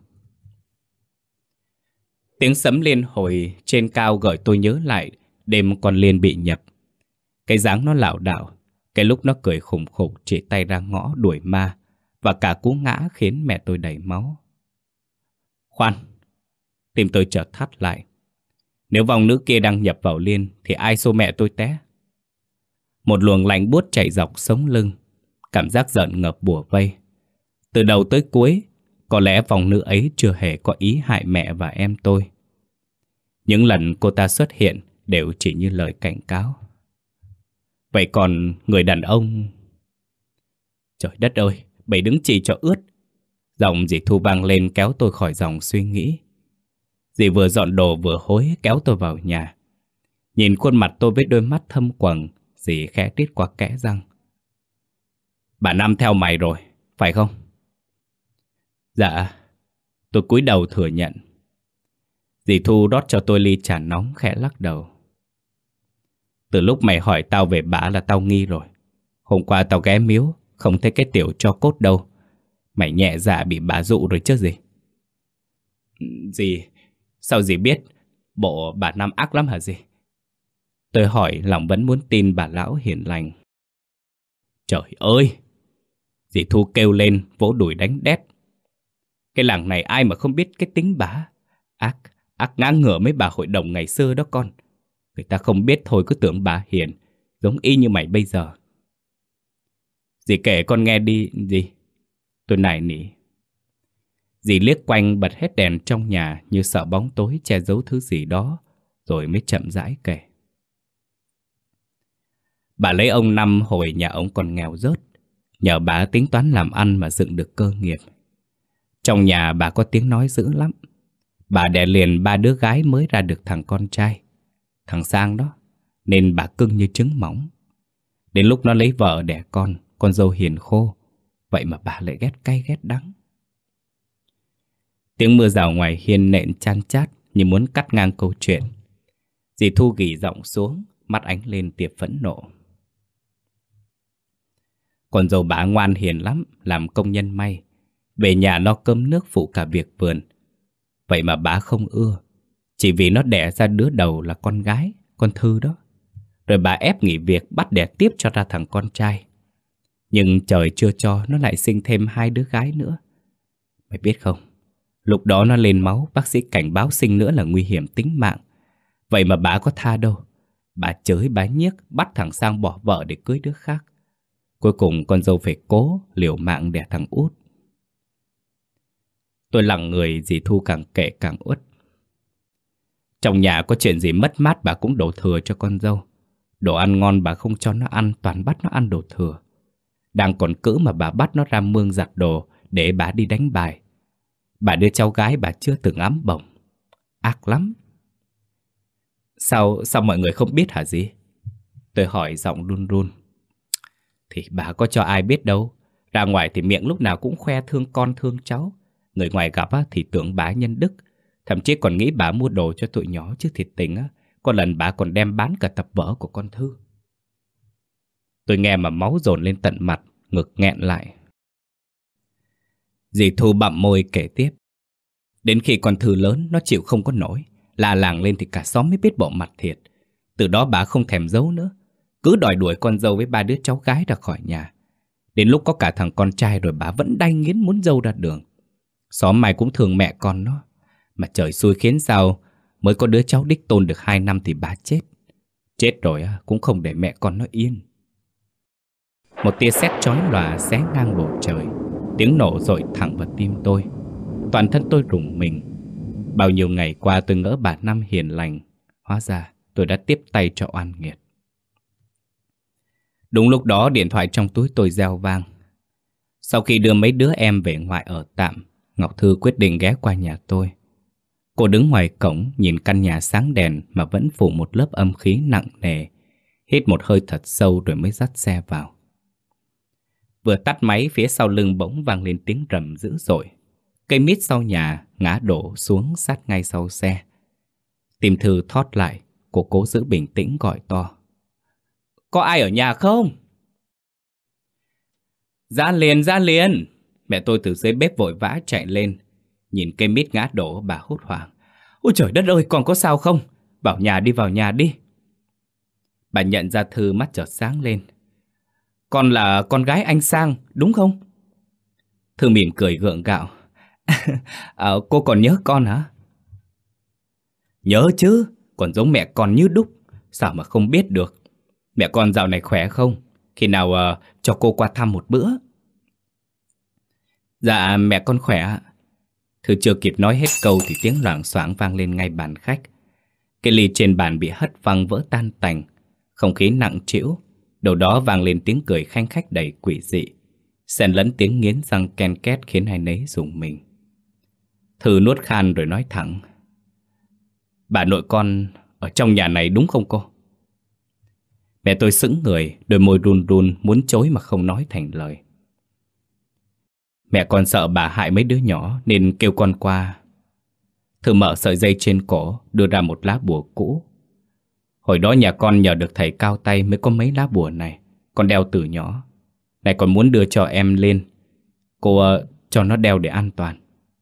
Tiếng sấm liên hồi trên cao gợi tôi nhớ lại đêm con Liên bị nhập. Cái dáng nó lảo đảo, cái lúc nó cười khủng khục chỉ tay ra ngõ đuổi ma, và cả cú ngã khiến mẹ tôi đầy máu. Khoan! Tim tôi chợt thắt lại. Nếu vong nữ kia đang nhập vào Liên thì ai xô mẹ tôi té? Một luồng lạnh buốt chạy dọc sống lưng. Cảm giác giận ngập bủa vây. Từ đầu tới cuối, có lẽ vong nữ ấy chưa hề có ý hại mẹ và em tôi. Những lần cô ta xuất hiện đều chỉ như lời cảnh cáo. Vậy còn người đàn ông... Trời đất ơi, bày đứng chỉ cho ướt. Giọng dì Thu vang lên kéo tôi khỏi dòng suy nghĩ. Dì vừa dọn đồ vừa hối kéo tôi vào nhà. Nhìn khuôn mặt tôi với đôi mắt thâm quầng, dì khẽ tít qua kẽ răng. Bà Năm theo mày rồi, phải không? Dạ. Tôi cúi đầu thừa nhận. Dì Thu rót cho tôi ly trà nóng khẽ lắc đầu. Từ lúc mày hỏi tao về bà là tao nghi rồi. Hôm qua tao ghé miếu, không thấy cái tiểu cho cốt đâu. Mày nhẹ dạ bị bà dụ rồi chứ gì? Dì, sao dì biết? Bộ bà Năm ác lắm hả dì? Tôi hỏi lòng vẫn muốn tin bà lão hiền lành. Trời ơi! Dì Thu kêu lên, vỗ đùi đánh đét. Cái làng này ai mà không biết cái tính bá. Ác, ác ngang ngửa mấy bà hội đồng ngày xưa đó con. Người ta không biết thôi cứ tưởng bà hiền, giống y như mày bây giờ. Dì kể con nghe đi, dì. Tôi nài nỉ. Dì liếc quanh bật hết đèn trong nhà như sợ bóng tối che giấu thứ gì đó, rồi mới chậm rãi kể. Bà lấy ông Năm hồi nhà ông còn nghèo rớt. Nhờ bà tính toán làm ăn mà dựng được cơ nghiệp. Trong nhà bà có tiếng nói dữ lắm. Bà đẻ liền ba đứa gái mới ra được thằng con trai, thằng Sang đó, nên bà cưng như trứng mỏng. Đến lúc nó lấy vợ đẻ con, con dâu hiền khô, vậy mà bà lại ghét cay ghét đắng. Tiếng mưa rào ngoài hiên nện chan chát như muốn cắt ngang câu chuyện. Dì Thu gỉ giọng xuống, mắt ánh lên tia phẫn nộ. Con dâu bà ngoan hiền lắm, làm công nhân may, về nhà lo cơm nước phụ cả việc vườn. Vậy mà bà không ưa, chỉ vì nó đẻ ra đứa đầu là con gái, con Thư đó. Rồi bà ép nghỉ việc bắt đẻ tiếp cho ra thằng con trai. Nhưng trời chưa cho, nó lại sinh thêm hai đứa gái nữa. Mày biết không, lúc đó nó lên máu, bác sĩ cảnh báo sinh nữa là nguy hiểm tính mạng. Vậy mà bà có tha đâu. Bà chới bà nhiếc, bắt thằng Sang bỏ vợ để cưới đứa khác. Cuối cùng con dâu phải cố liều mạng đẻ thằng út. Tôi lặng người, dì Thu càng kể càng uất. Trong nhà có chuyện gì mất mát bà cũng đổ thừa cho con dâu. Đồ ăn ngon bà không cho nó ăn, toàn bắt nó ăn đồ thừa. Đang còn cữ mà bà bắt nó ra mương giặt đồ để bà đi đánh bài. Bà đưa cháu gái bà chưa từng ấm bồng. Ác lắm. Sao, sao mọi người không biết hả dì? Tôi hỏi giọng run run. Thì bà có cho ai biết đâu. Ra ngoài thì miệng lúc nào cũng khoe thương con thương cháu. Người ngoài gặp thì tưởng bà nhân đức. Thậm chí còn nghĩ bà mua đồ cho tụi nhỏ chứ thiệt tình á. Có lần bà còn đem bán cả tập vở của con Thư. Tôi nghe mà máu dồn lên tận mặt, ngực nghẹn lại. Dì Thu bặm môi kể tiếp. Đến khi con Thư lớn, nó chịu không có nổi, la làng lên thì cả xóm mới biết bộ mặt thiệt. Từ đó bà không thèm giấu nữa, cứ đòi đuổi con dâu với ba đứa cháu gái ra khỏi nhà. Đến lúc có cả thằng con trai rồi bà vẫn đay nghiến muốn dâu ra đường. Xóm mai cũng thương mẹ con nó. Mà trời xui khiến sao mới có đứa cháu đích tôn được hai năm thì bà chết. Chết rồi cũng không để mẹ con nó yên. Một tia sét chói lòa xé ngang bầu trời. Tiếng nổ dội thẳng vào tim tôi. Toàn thân tôi rùng mình. Bao nhiêu ngày qua tôi ngỡ bà Năm hiền lành, hóa ra tôi đã tiếp tay cho oan nghiệt. Đúng lúc đó điện thoại trong túi tôi reo vang. Sau khi đưa mấy đứa em về ngoại ở tạm, Ngọc Thư quyết định ghé qua nhà tôi. Cô đứng ngoài cổng nhìn căn nhà sáng đèn mà vẫn phủ một lớp âm khí nặng nề. Hít một hơi thật sâu rồi mới dắt xe vào. Vừa tắt máy, phía sau lưng bỗng vang lên tiếng rầm dữ dội. Cây mít sau nhà ngã đổ xuống sát ngay sau xe. Tim Thư thót lại, cô cố giữ bình tĩnh gọi to. Có ai ở nhà không? Ra liền, ra liền. Mẹ tôi từ dưới bếp vội vã chạy lên. Nhìn cây mít ngã đổ, bà hốt hoảng. Ôi trời đất ơi, con có sao không? Vào nhà đi, vào nhà đi. Bà nhận ra Thư, mắt chợt sáng lên. Con là con gái anh Sang, đúng không? Thư mỉm cười gượng gạo. à, Cô còn nhớ con hả? Nhớ chứ, còn giống mẹ con như đúc. Sao mà không biết được. Mẹ con dạo này khỏe không? Khi nào uh, cho cô qua thăm một bữa? Dạ mẹ con khỏe. Thư chưa kịp nói hết câu thì tiếng loảng xoảng vang lên ngay bàn khách. Cái ly trên bàn bị hất văng vỡ tan tành. Không khí nặng trĩu. Đầu đó vang lên tiếng cười khanh khách đầy quỷ dị, xen lẫn tiếng nghiến răng ken két khiến ai nấy rùng mình. Thư nuốt khan rồi nói thẳng. Bà nội con ở trong nhà này đúng không cô? Mẹ tôi sững người, đôi môi run run muốn chối mà không nói thành lời. Mẹ con sợ bà hại mấy đứa nhỏ nên kêu con qua. Thư mở sợi dây trên cổ, đưa ra một lá bùa cũ. Hồi đó nhà con nhờ được thầy cao tay mới có mấy lá bùa này. Con đeo từ nhỏ. Này còn muốn đưa cho em lên. Cô uh, cho nó đeo để an toàn.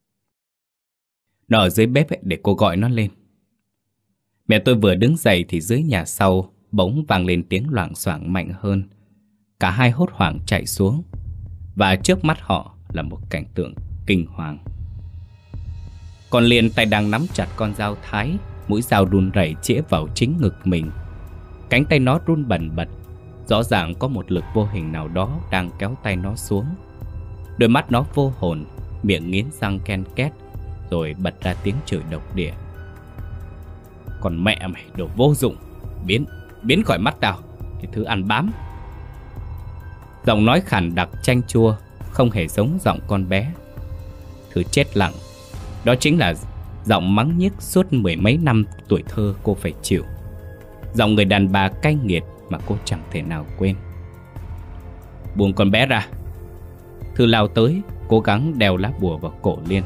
Nó ở dưới bếp ấy, để cô gọi nó lên. Mẹ tôi vừa đứng dậy thì dưới nhà sau bỗng vang lên tiếng loảng xoảng mạnh hơn. Cả hai hốt hoảng chạy xuống. và trước mắt họ là một cảnh tượng kinh hoàng. Con Liên tay đang nắm chặt con dao thái, mũi dao run rẩy chĩa vào chính ngực mình. Cánh tay nó run bần bật, rõ ràng có một lực vô hình nào đó đang kéo tay nó xuống. Đôi mắt nó vô hồn, miệng nghiến răng ken két, rồi bật ra tiếng chửi độc địa. Còn mẹ mày, đồ vô dụng, biến, biến khỏi mắt tao, cái thứ ăn bám. Giọng nói khàn đặc chanh chua, không hề giống giọng con bé. Thứ chết lặng, đó chính là giọng mắng nhiếc suốt mười mấy năm tuổi thơ cô phải chịu. Giọng người đàn bà cay nghiệt mà cô chẳng thể nào quên. Buông con bé ra. Thư lao tới, cố gắng đeo lá bùa vào cổ Liên.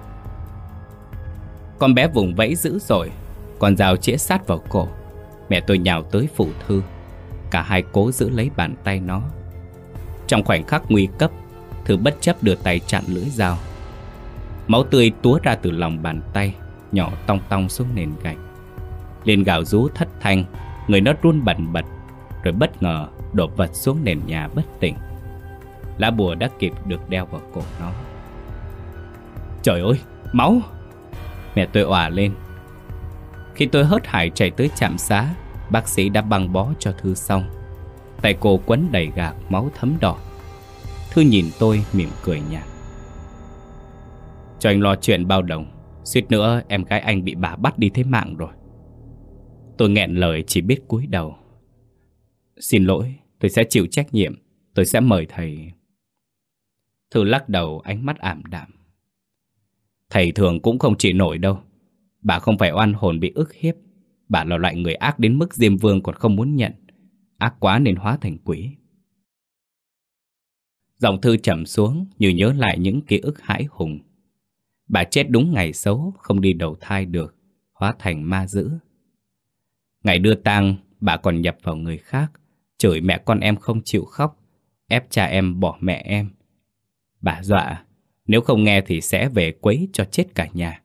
Con bé vùng vẫy dữ dội, con dao chĩa sát vào cổ. Mẹ tôi nhào tới phụ Thư. Cả hai cố giữ lấy bàn tay nó. Trong khoảnh khắc nguy cấp, Thư bất chấp đưa tay chặn lưỡi dao. Máu tươi túa ra từ lòng bàn tay, nhỏ tong tong xuống nền gạch. Liên gào rú thất thanh, người nó run bần bật, rồi bất ngờ đổ vật xuống nền nhà bất tỉnh. Lá bùa đã kịp được đeo vào cổ nó. Trời ơi, máu! Mẹ tôi òa lên. Khi tôi hớt hải chạy tới trạm xá, bác sĩ đã băng bó cho Thư xong. Tay cô quấn đầy gạc, máu thấm đỏ. Thư nhìn tôi mỉm cười nhạt. Cho anh lo chuyện bao đồng, suýt nữa em gái anh bị bà bắt đi thế mạng rồi. Tôi nghẹn lời chỉ biết cúi đầu. Xin lỗi, tôi sẽ chịu trách nhiệm. Tôi sẽ mời thầy. Thư lắc đầu, ánh mắt ảm đạm. Thầy thường cũng không chịu nổi đâu. Bà không phải oan hồn bị ức hiếp. Bà là loại người ác đến mức Diêm Vương còn không muốn nhận. Ác quá nên hóa thành quỷ. Giọng Thư trầm xuống như nhớ lại những ký ức hãi hùng. Bà chết đúng ngày xấu, không đi đầu thai được, hóa thành ma dữ. Ngày đưa tang, bà còn nhập vào người khác, chửi mẹ con em không chịu khóc, ép cha em bỏ mẹ em. Bà dọa, nếu không nghe thì sẽ về quấy cho chết cả nhà.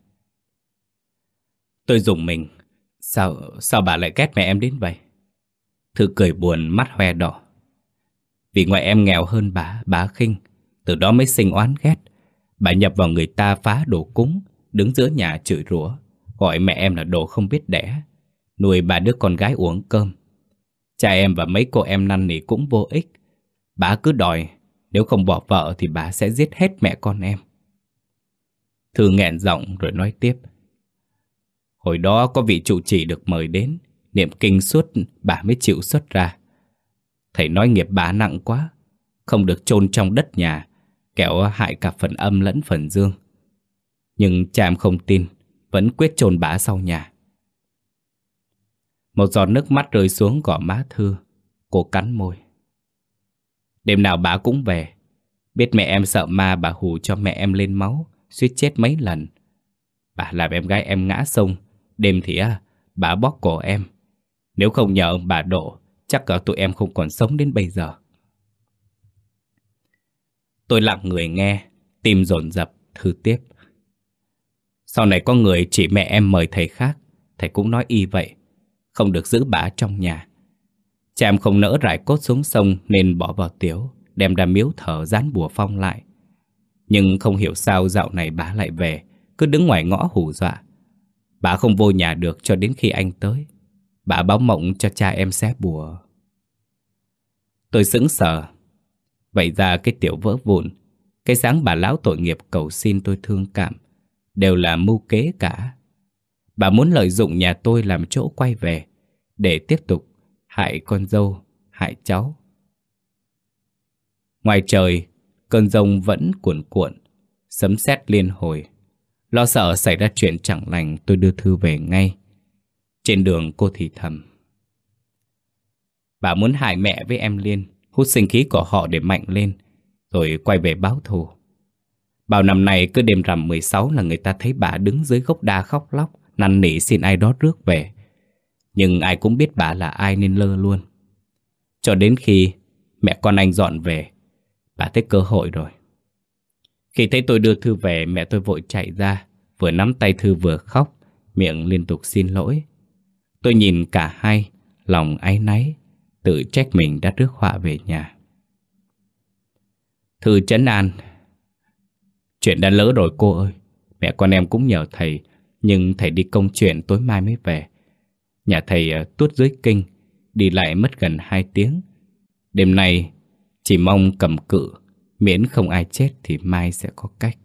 Tôi rùng mình. Sao, sao bà lại ghét mẹ em đến vậy? Thư cười buồn, mắt hoe đỏ. Vì ngoại em nghèo hơn bà, bà khinh. Từ đó mới sinh oán ghét. Bà nhập vào người ta phá đồ cúng, đứng giữa nhà chửi rủa, gọi mẹ em là đồ không biết đẻ, nuôi bà đứa con gái uống cơm. Cha em và mấy cô em năn nỉ cũng vô ích. Bà cứ đòi, nếu không bỏ vợ thì bà sẽ giết hết mẹ con em. Thư nghẹn giọng rồi nói tiếp. Hồi đó có vị trụ trì được mời đến, niệm kinh suốt bà mới chịu xuất ra. Thầy nói nghiệp bà nặng quá, không được chôn trong đất nhà, kẻo hại cả phần âm lẫn phần dương. Nhưng cha em không tin, vẫn quyết chôn bà sau nhà. Một giọt nước mắt rơi xuống gò má Thư. Cô cắn môi. Đêm nào bà cũng về. Biết mẹ em sợ ma, bà hù cho mẹ em lên máu, suýt chết mấy lần. Bà làm em gái em ngã sông. Đêm thì à, bà bóp cổ em. Nếu không nhờ ông bà độ, chắc cả tụi em không còn sống đến bây giờ. Tôi lặng người nghe, tim dồn dập. Thư tiếp. Sau này có người chỉ mẹ em mời thầy khác, thầy cũng nói y vậy, không được giữ bà trong nhà. Cha em không nỡ rải cốt xuống sông nên bỏ vào tiếu, đem ra miếu thờ dán bùa phong lại. Nhưng không hiểu sao dạo này bà lại về, cứ đứng ngoài ngõ hù dọa. Bà không vô nhà được cho đến khi anh tới. Bà báo mộng cho cha em xé bùa. Tôi sững sờ. Vậy ra cái tiểu vỡ vụn, cái dáng bà lão tội nghiệp cầu xin tôi thương cảm, đều là mưu kế cả. Bà muốn lợi dụng nhà tôi làm chỗ quay về, để tiếp tục hại con dâu, hại cháu. Ngoài trời, cơn giông vẫn cuồn cuộn, sấm sét liên hồi. Lo sợ xảy ra chuyện chẳng lành, tôi đưa Thư về ngay. Trên đường cô thì thầm. Bà muốn hại mẹ với em Liên, hút sinh khí của họ để mạnh lên, rồi quay về báo thù. Bao năm nay cứ đêm rằm mười sáu là người ta thấy bà đứng dưới gốc đa khóc lóc, năn nỉ xin ai đó rước về. Nhưng ai cũng biết bà là ai nên lơ luôn. Cho đến khi mẹ con anh dọn về, bà thấy cơ hội rồi. Khi thấy tôi đưa Thư về, mẹ tôi vội chạy ra, vừa nắm tay Thư vừa khóc, miệng liên tục xin lỗi. Tôi nhìn cả hai, lòng áy náy, tự trách mình đã rước họa về nhà. Thư trấn an. Chuyện đã lỡ rồi cô ơi. Mẹ con em cũng nhờ thầy, nhưng thầy đi công chuyện tối mai mới về. Nhà thầy tuốt dưới kinh, đi lại mất gần hai tiếng. Đêm nay chỉ mong cầm cự, miễn không ai chết thì mai sẽ có cách.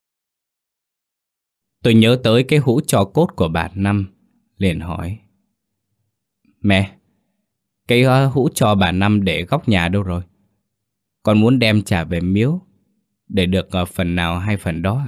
Tôi nhớ tới cái hũ tro cốt của bà Năm, liền hỏi. Mẹ, cái hũ tro bà Năm để góc nhà đâu rồi? Con muốn đem trả về miếu, để được phần nào hay phần đó.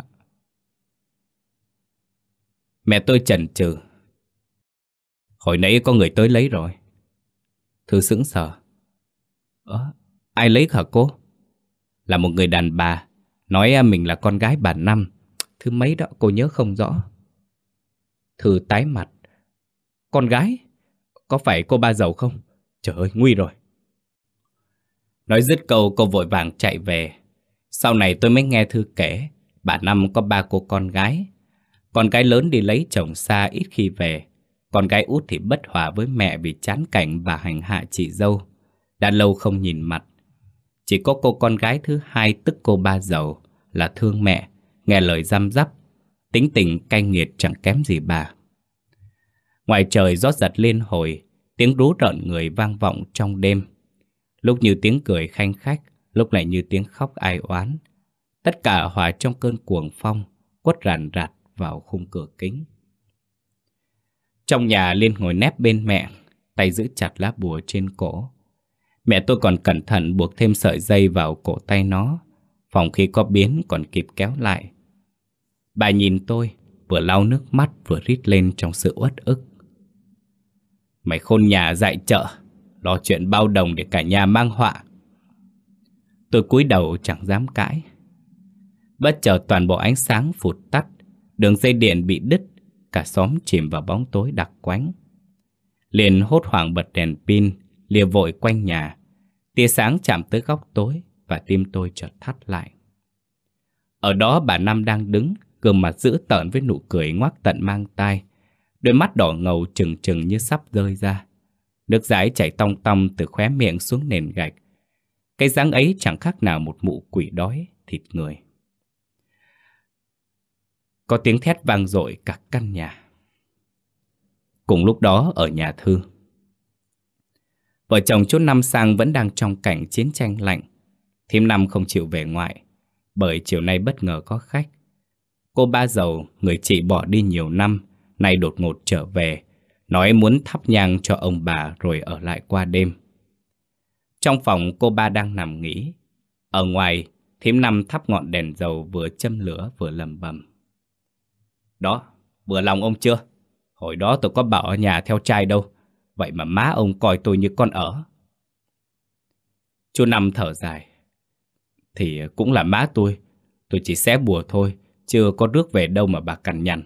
Mẹ tôi chần chừ. Hồi nãy có người tới lấy rồi. Thư sững sờ. Ờ, ai lấy hả cô? Là một người đàn bà, nói mình là con gái bà Năm. Thứ mấy đó cô nhớ không rõ. Thư tái mặt. Con gái? Có phải cô ba giàu không? Trời ơi, nguy rồi. Nói dứt câu cô vội vàng chạy về. Sau này tôi mới nghe Thư kể, bà Năm có ba cô con gái. Con gái lớn đi lấy chồng xa ít khi về. Con gái út thì bất hòa với mẹ vì chán cảnh bà hành hạ chị dâu. Đã lâu không nhìn mặt. Chỉ có cô con gái thứ hai, tức cô ba giàu, là thương mẹ, nghe lời răm rắp, tính tình cay nghiệt chẳng kém gì bà. Ngoài trời gió giật liên hồi, tiếng rú rợn người vang vọng trong đêm. Lúc như tiếng cười khanh khách, lúc lại như tiếng khóc ai oán. Tất cả hòa trong cơn cuồng phong, quất ràn rạt vào khung cửa kính. Trong nhà Liên ngồi nép bên mẹ, tay giữ chặt lá bùa trên cổ. Mẹ tôi còn cẩn thận buộc thêm sợi dây vào cổ tay nó, phòng khi có biến còn kịp kéo lại. Bà nhìn tôi, vừa lau nước mắt vừa rít lên trong sự uất ức. Mày khôn nhà dạy chợ, lo chuyện bao đồng để cả nhà mang họa. Tôi cúi đầu chẳng dám cãi. Bất chợt toàn bộ ánh sáng phụt tắt, đường dây điện bị đứt, cả xóm chìm vào bóng tối đặc quánh. Liền hốt hoảng bật đèn pin, lìa vội quanh nhà. Tia sáng chạm tới góc tối và tim tôi chợt thắt lại. Ở đó bà Năm đang đứng, gương mặt dữ tợn với nụ cười ngoác tận mang tai, đôi mắt đỏ ngầu trừng trừng như sắp rơi ra. Nước dãi chảy tong tong từ khóe miệng xuống nền gạch. Cái dáng ấy chẳng khác nào một mụ quỷ đói thịt người. Có tiếng thét vang dội cả căn nhà. Cùng lúc đó ở nhà Thư, vợ chồng chú Năm Sang vẫn đang trong cảnh chiến tranh lạnh. Thím Năm không chịu về ngoại, bởi chiều nay bất ngờ có khách. Cô ba giàu, người chị bỏ đi nhiều năm, nay đột ngột trở về, nói muốn thắp nhang cho ông bà rồi ở lại qua đêm. Trong phòng cô ba đang nằm nghỉ. Ở ngoài, thím Năm thắp ngọn đèn dầu vừa châm lửa vừa lầm bầm. Đó, vừa lòng ông chưa? Hồi đó tôi có bảo ở nhà theo trai đâu, vậy mà má ông coi tôi như con ở. Chú Năm thở dài. Thì cũng là má tôi, tôi chỉ xé bùa thôi, chưa có rước về đâu mà bà cằn nhằn.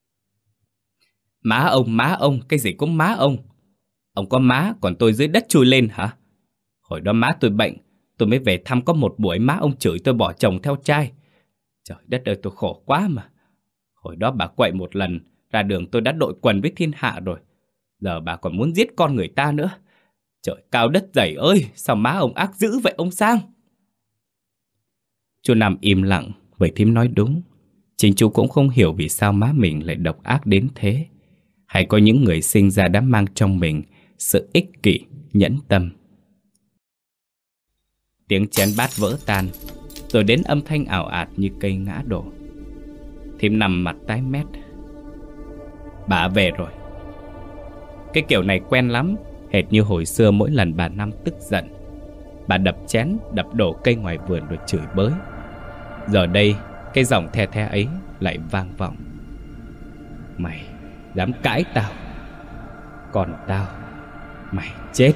Má ông, má ông, cái gì cũng má ông. Ông có má, còn tôi dưới đất chui lên hả? Hồi đó má tôi bệnh, tôi mới về thăm có một buổi má ông chửi tôi bỏ chồng theo trai. Trời đất ơi, tôi khổ quá mà. Hồi đó bà quậy một lần, ra đường tôi đã đội quần với thiên hạ rồi. Giờ bà còn muốn giết con người ta nữa. Trời cao đất dày ơi, sao má ông ác dữ vậy ông Sang? Chú Năm im lặng, vậy thím nói đúng. Chính chú cũng không hiểu vì sao má mình lại độc ác đến thế. Hay có những người sinh ra đã mang trong mình sự ích kỷ, nhẫn tâm. Tiếng chén bát vỡ tan, rồi đến âm thanh ảo ạt như cây ngã đổ. Thím nằm mặt tái mét. Bà về rồi. Cái kiểu này quen lắm, hệt như hồi xưa mỗi lần bà Năm tức giận, bà đập chén, đập đổ cây ngoài vườn rồi chửi bới. Giờ đây, cái giọng the the ấy lại vang vọng. Mày dám cãi tao, còn tao, mày chết.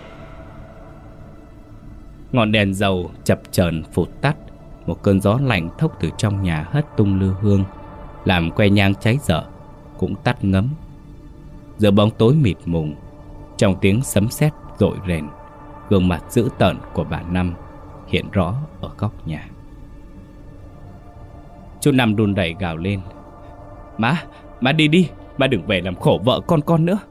Ngọn đèn dầu chập chờn phụt tắt. Một cơn gió lạnh thốc từ trong nhà hất tung lư hương, làm que nhang cháy dở cũng tắt ngấm. Giữa bóng tối mịt mùng, trong tiếng sấm sét rội rền, gương mặt dữ tợn của bà Năm hiện rõ ở góc nhà. Chú Năm run rẩy gào lên. Má, má đi đi, má đừng về làm khổ vợ con con nữa.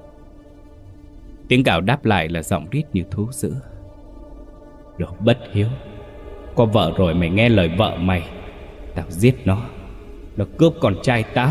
Tiếng gào đáp lại là giọng rít như thú dữ. Đồ bất hiếu, Có vợ rồi mày nghe lời vợ mày, tao giết nó. Nó cướp con trai tao.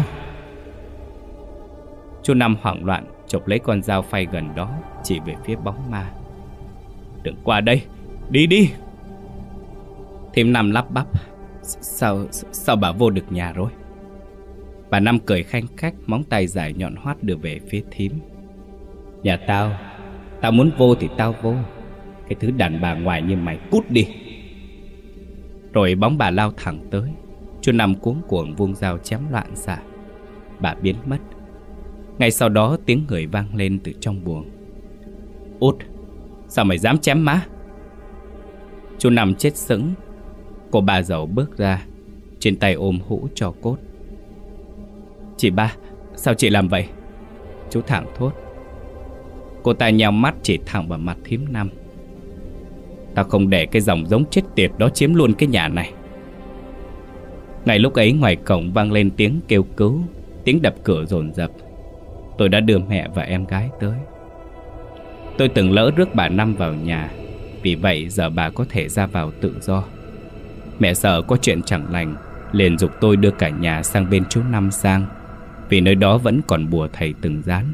Chú Năm hoảng loạn chộp lấy con dao phay gần đó, chỉ về phía bóng ma. Đừng qua đây, đi đi. Thím Năm lắp bắp. Sao, sao bà vô được nhà rồi? Bà Năm cười khanh khách, móng tay dài nhọn hoắt đưa về phía thím. Nhà tao, tao muốn vô thì tao vô. Cái thứ đàn bà ngoài như mày cút đi. Rồi bóng bà lao thẳng tới. Chú Năm cuống cuồng vung dao chém loạn xạ. Bà biến mất. Ngay sau đó tiếng người vang lên từ trong buồng. Út, sao mày dám chém má? Chú Năm chết sững. Cô bà giàu bước ra, trên tay ôm hũ tro cốt. Chị ba, sao chị làm vậy? Chú thẳng thốt. Cô ta nheo mắt chỉ thẳng vào mặt thím Năm. Tao không để cái dòng giống chết tiệt đó chiếm luôn cái nhà này. Ngay lúc ấy ngoài cổng vang lên tiếng kêu cứu, tiếng đập cửa dồn dập. Tôi đã đưa mẹ và em gái tới. Tôi từng lỡ rước bà Năm vào nhà, vì vậy giờ bà có thể ra vào tự do. Mẹ sợ có chuyện chẳng lành, liền giục tôi đưa cả nhà sang bên chú Năm sang, vì nơi đó vẫn còn bùa thầy từng gián.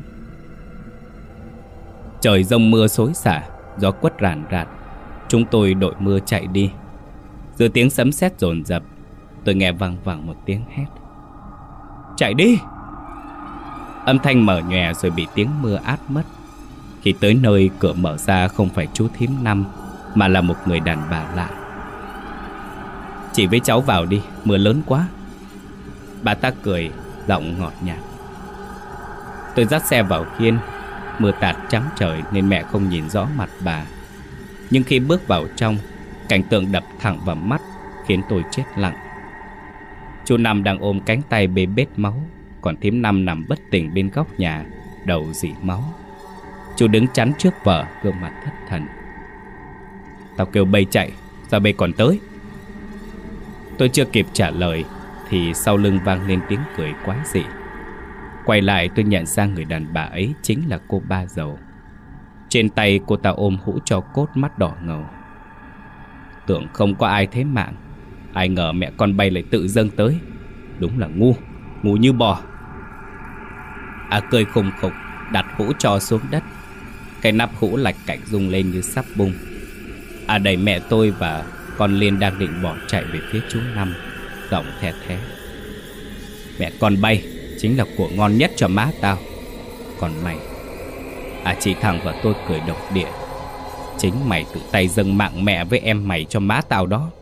Trời giông mưa xối xả, gió quất ràn rạt. Chúng tôi đội mưa chạy đi. Giữa tiếng sấm sét dồn dập, tôi nghe vang vẳng một tiếng hét. Chạy đi! Âm thanh mở nhòe rồi bị tiếng mưa át mất. Khi tới nơi, cửa mở ra không phải chú thím Năm, mà là một người đàn bà lạ. Chị với cháu vào đi, mưa lớn quá. Bà ta cười, giọng ngọt nhạt. Tôi dắt xe vào khiên. Mưa tạt trắng trời nên mẹ không nhìn rõ mặt bà. Nhưng khi bước vào trong, cảnh tượng đập thẳng vào mắt khiến tôi chết lặng. Chú Năm đang ôm cánh tay bê bết máu, còn thím Năm nằm bất tỉnh bên góc nhà, đầu rỉ máu. Chú đứng chắn trước vợ, gương mặt thất thần. Tao kêu bây chạy, sao bây còn tới? Tôi chưa kịp trả lời thì sau lưng vang lên tiếng cười quái dị. Quay lại tôi nhận ra người đàn bà ấy chính là cô ba giàu. Trên tay cô ta ôm hũ tro cốt, mắt đỏ ngầu. Tưởng không có ai thế mạng, ai ngờ mẹ con bay lại tự dâng tới. Đúng là ngu, ngu như bò. À cười khùng khục, đặt hũ tro xuống đất. Cái nắp hũ lạch cạch rung lên như sắp bung. À đẩy mẹ tôi và con Liên đang định bỏ chạy về phía chú Năm, giọng the thé. Mẹ con bay chính là của ngon nhất cho má tao. Còn mày, à chỉ thẳng vào tôi cười độc địa. Chính mày tự tay dâng mạng mẹ với em mày cho má tao đó.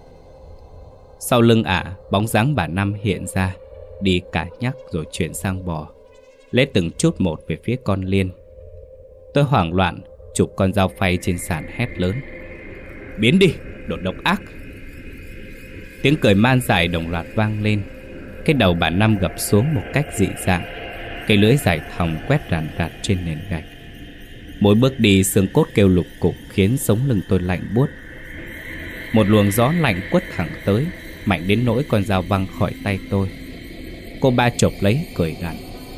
Sau lưng ả, à, bóng dáng bà Năm hiện ra, đi cả nhắc rồi chuyển sang bò, lấy từng chút một về phía con Liên. Tôi hoảng loạn chụp con dao phay trên sàn hét lớn. Biến đi, đồ độc ác! Tiếng cười man dài đồng loạt vang lên. Cái đầu bà Năm gập xuống một cách dị dạng. Cái lưỡi dài thòng quét ràn rạt trên nền gạch. Mỗi bước đi xương cốt kêu lục cục khiến sống lưng tôi lạnh buốt. Một luồng gió lạnh quất thẳng tới, mạnh đến nỗi con dao văng khỏi tay tôi. Cô ba chộp lấy cười gằn.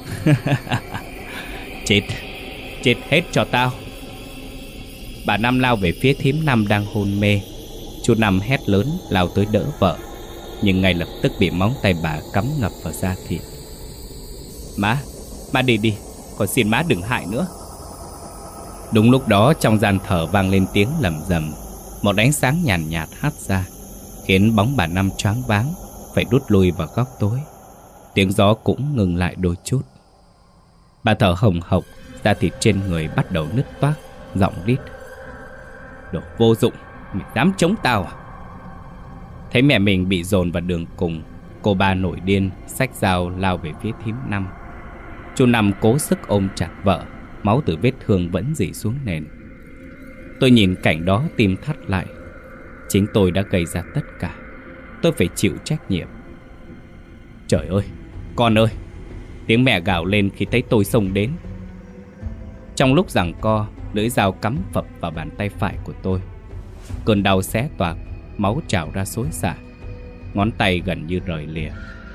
Chết, chết hết cho tao! Bà Năm lao về phía thím Năm đang hôn mê. Chú Năm hét lớn lao tới đỡ vợ, nhưng ngay lập tức bị móng tay bà cắm ngập vào da thịt. Má, má đi đi, con xin má đừng hại nữa. Đúng lúc đó trong gian thờ vang lên tiếng lầm rầm. Một ánh sáng nhàn nhạt hắt ra, khiến bóng bà Năm choáng váng, phải rút lui vào góc tối. Tiếng gió cũng ngừng lại đôi chút. Bà thở hồng hộc, da thịt trên người bắt đầu nứt toác, giọng rít. Đồ vô dụng, mày dám chống tao à? Thấy mẹ mình bị dồn vào đường cùng, cô ba nổi điên, xách dao lao về phía thím Năm. Chú Năm cố sức ôm chặt vợ, máu từ vết thương vẫn rỉ xuống nền. Tôi nhìn cảnh đó tim thắt lại. Chính tôi đã gây ra tất cả. Tôi phải chịu trách nhiệm. Trời ơi, con ơi! Tiếng mẹ gào lên khi thấy tôi xông đến. Trong lúc giằng co, lưỡi dao cắm phập vào bàn tay phải của tôi. Cơn đau xé toạc, máu trào ra xối xả. Ngón tay gần như rời lìa.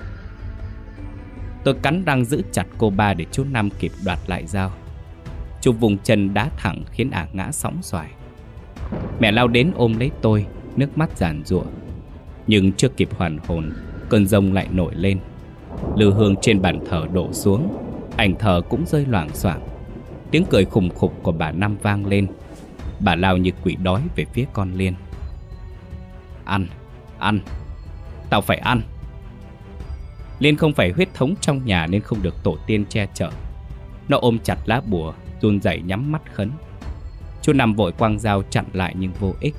Tôi cắn răng giữ chặt cô ba để chú Năm kịp đoạt lại dao. Chú vùng chân đá thẳng khiến ả ngã sóng xoài. Mẹ lao đến ôm lấy tôi, nước mắt giàn giụa. Nhưng chưa kịp hoàn hồn, cơn giông lại nổi lên. Lư hương trên bàn thờ đổ xuống, ảnh thờ cũng rơi loảng xoảng. Tiếng cười khùng khục của bà Năm vang lên. Bà lao như quỷ đói về phía con Liên. Ăn, ăn, tao phải ăn. Liên không phải huyết thống trong nhà nên không được tổ tiên che chở. Nó ôm chặt lá bùa, run rẩy nhắm mắt khấn. Chú Năm vội quăng dao chặn lại nhưng vô ích.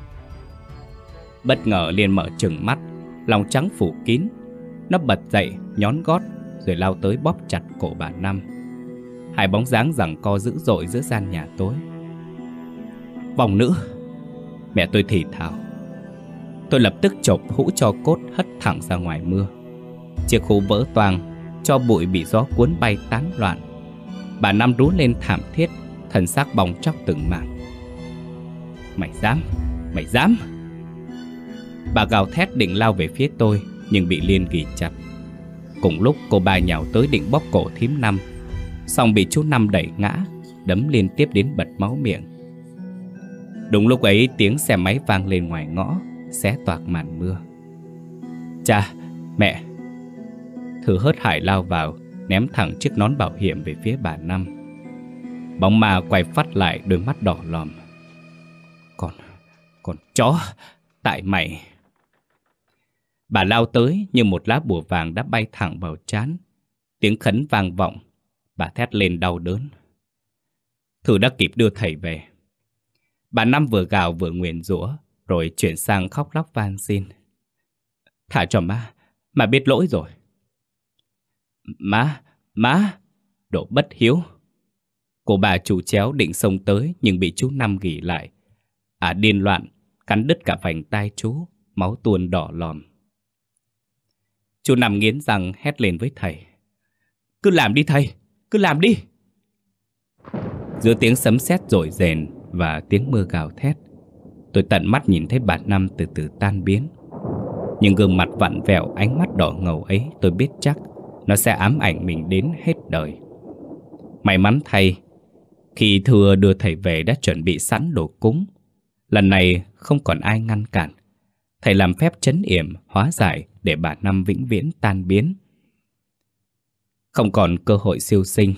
Bất ngờ Liên mở trừng mắt, lòng trắng phủ kín. Nó bật dậy, nhón gót rồi lao tới bóp chặt cổ bà Năm. Hai bóng dáng giằng co dữ dội giữa gian nhà tối. Vong nữ, mẹ tôi thì thào. Tôi lập tức chộp hũ tro cốt hất thẳng ra ngoài mưa. Chiếc hũ vỡ toang, tro bụi bị gió cuốn bay tán loạn. Bà Năm rú lên thảm thiết, thân xác bong tróc từng mảng. Mày dám, mày dám! Bà gào thét định lao về phía tôi, nhưng bị Liên ghì chặt. Cùng lúc cô ba nhào tới định bóp cổ thím Năm, xong bị chú Năm đẩy ngã, đấm liên tiếp đến bật máu miệng. Đúng lúc ấy tiếng xe máy vang lên ngoài ngõ, xé toạc màn mưa. Cha, mẹ! Thư hớt hải lao vào, ném thẳng chiếc nón bảo hiểm về phía bà Năm. Bóng ma quay phát lại, đôi mắt đỏ lòm. Con, con chó, tại mày! Bà lao tới như một lá bùa vàng đã bay thẳng vào trán. Tiếng khấn vang vọng. Bà thét lên đau đớn. Thư đã kịp đưa thầy về. Bà Năm vừa gào vừa nguyền rủa, rồi chuyển sang khóc lóc van xin. Thả cho má, má biết lỗi rồi. Má, má, đồ bất hiếu! Cô bà chủ chéo định xông tới nhưng bị chú Năm ghì lại. À điên loạn, cắn đứt cả vành tai chú, máu tuôn đỏ lòm. Chú Năm nghiến răng hét lên với thầy. Cứ làm đi thầy, cứ làm đi! Giữa tiếng sấm sét rội rền và tiếng mưa gào thét, tôi tận mắt nhìn thấy bà Năm từ từ tan biến. Nhưng gương mặt vặn vẹo, ánh mắt đỏ ngầu ấy, tôi biết chắc nó sẽ ám ảnh mình đến hết đời. May mắn thay, khi Thừa đưa thầy về đã chuẩn bị sẵn đồ cúng. Lần này không còn ai ngăn cản. Thầy làm phép trấn yểm, hóa giải để bà Năm vĩnh viễn tan biến, không còn cơ hội siêu sinh.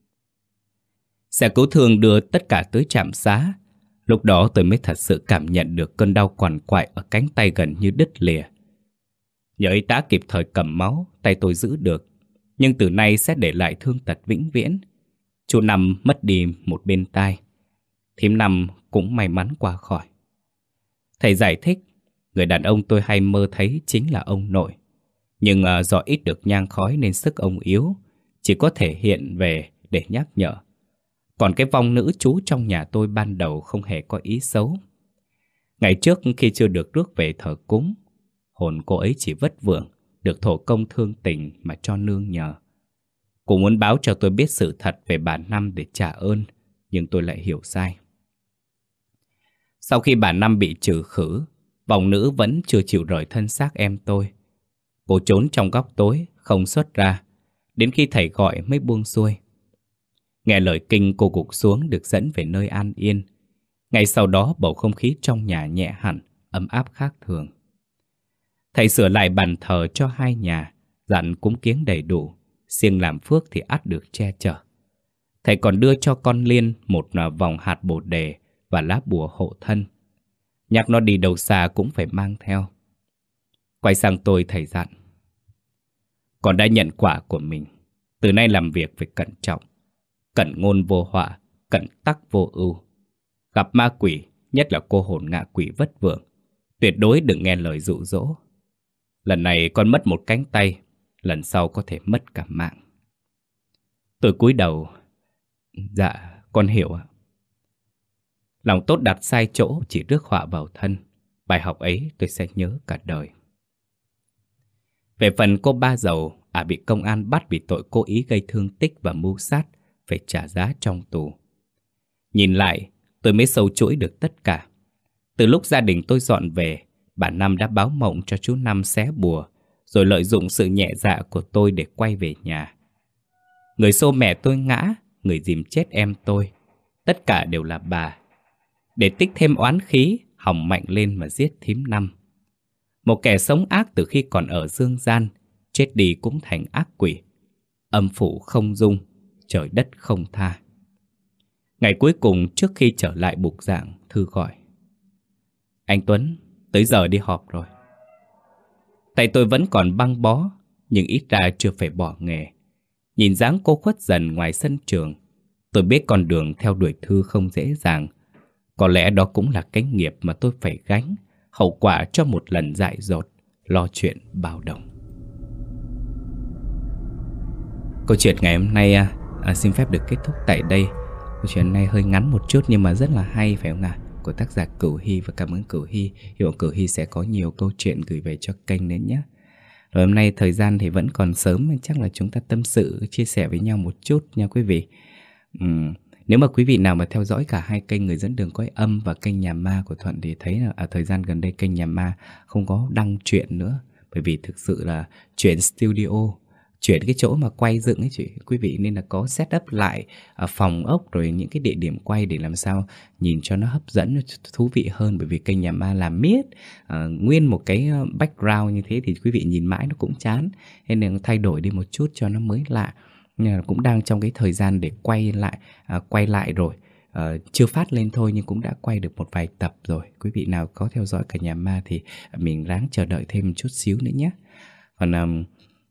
Xe cứu thương đưa tất cả tới trạm xá. Lúc đó tôi mới thật sự cảm nhận được cơn đau quằn quại ở cánh tay gần như đứt lìa. Nhờ y tá kịp thời cầm máu, tay tôi giữ được, nhưng từ nay sẽ để lại thương tật vĩnh viễn. Chú Năm mất đi một bên tai. Thím Năm cũng may mắn qua khỏi. Thầy giải thích, người đàn ông tôi hay mơ thấy chính là ông nội. Nhưng uh, do ít được nhang khói nên sức ông yếu, chỉ có thể hiện về để nhắc nhở. Còn cái vong nữ trú trong nhà tôi ban đầu không hề có ý xấu. Ngày trước khi chưa được rước về thờ cúng, hồn cô ấy chỉ vất vưởng, được thổ công thương tình mà cho nương nhờ. Cô muốn báo cho tôi biết sự thật về bà Năm để trả ơn, nhưng tôi lại hiểu sai. Sau khi bà Năm bị trừ khử, vong nữ vẫn chưa chịu rời thân xác em tôi. Cô trốn trong góc tối, không xuất ra, đến khi thầy gọi mới buông xuôi. Nghe lời kinh, cô gục xuống được dẫn về nơi an yên. Ngay sau đó bầu không khí trong nhà nhẹ hẳn, ấm áp khác thường. Thầy sửa lại bàn thờ cho hai nhà, dặn cúng kiếng đầy đủ, siêng làm phước thì ắt được che chở. Thầy còn đưa cho con Liên một vòng hạt bồ đề và lá bùa hộ thân. Nhắc nó đi đâu xa cũng phải mang theo. Quay sang tôi, thầy dặn. Con đã nhận quả của mình. Từ nay làm việc phải cẩn trọng. Cẩn ngôn vô họa, cẩn tắc vô ưu. Gặp ma quỷ, nhất là cô hồn ngạ quỷ vất vưởng, tuyệt đối đừng nghe lời dụ dỗ. Lần này con mất một cánh tay, lần sau có thể mất cả mạng. Tôi cúi đầu. Dạ, con hiểu ạ. Lòng tốt đặt sai chỗ chỉ rước họa vào thân. Bài học ấy tôi sẽ nhớ cả đời. Về phần cô ba giàu, à bị công an bắt vì tội cố ý gây thương tích và mưu sát, phải trả giá trong tù. Nhìn lại, tôi mới sâu chuỗi được tất cả. Từ lúc gia đình tôi dọn về, bà Năm đã báo mộng cho chú Năm xé bùa, rồi lợi dụng sự nhẹ dạ của tôi để quay về nhà. Người xô mẹ tôi ngã, người dìm chết em tôi, tất cả đều là bà. Để tích thêm oán khí, hòng mạnh lên mà giết thím Năm. Một kẻ sống ác từ khi còn ở dương gian, chết đi cũng thành ác quỷ. Âm phủ không dung, trời đất không tha. Ngày cuối cùng trước khi trở lại bục giảng, Thư gọi: Anh Tuấn, tới giờ đi họp rồi. Tại tôi vẫn còn băng bó, nhưng ít ra chưa phải bỏ nghề. Nhìn dáng cô khuất dần ngoài sân trường, tôi biết con đường theo đuổi Thư không dễ dàng. Có lẽ đó cũng là cái nghiệp mà tôi phải gánh, hậu quả cho một lần dại dột, lo chuyện bao đồng. Câu chuyện ngày hôm nay à, à, xin phép được kết thúc tại đây. Câu chuyện này hơi ngắn một chút nhưng mà rất là hay, phải không ạ? Của tác giả Cửu Hy, và cảm ơn Cửu Hy. Hy vọng Cửu Hy sẽ có nhiều câu chuyện gửi về cho kênh nữa nhé. Rồi hôm nay thời gian thì vẫn còn sớm, chắc là chúng ta tâm sự, chia sẻ với nhau một chút nha quý vị. Uhm, nếu mà quý vị nào mà theo dõi cả hai kênh Người Dẫn Đường Cõi Âm và kênh Nhà Ma của Thuận thì thấy là ở thời gian gần đây kênh Nhà Ma không có đăng chuyện nữa. Bởi vì thực sự là chuyển studio, chuyển cái chỗ mà quay dựng ấy chị quý vị, nên là có set up lại phòng ốc rồi những cái địa điểm quay để làm sao nhìn cho nó hấp dẫn, thú vị hơn. Bởi vì kênh Nhà Ma làm miết à, nguyên một cái background như thế thì quý vị nhìn mãi nó cũng chán, nên là thay đổi đi một chút cho nó mới lạ. Nhưng mà cũng đang trong cái thời gian để quay lại à, quay lại rồi. À, chưa phát lên thôi nhưng cũng đã quay được một vài tập rồi. Quý vị nào có theo dõi cả Nhà Ma thì mình ráng chờ đợi thêm một chút xíu nữa nhé. Còn um,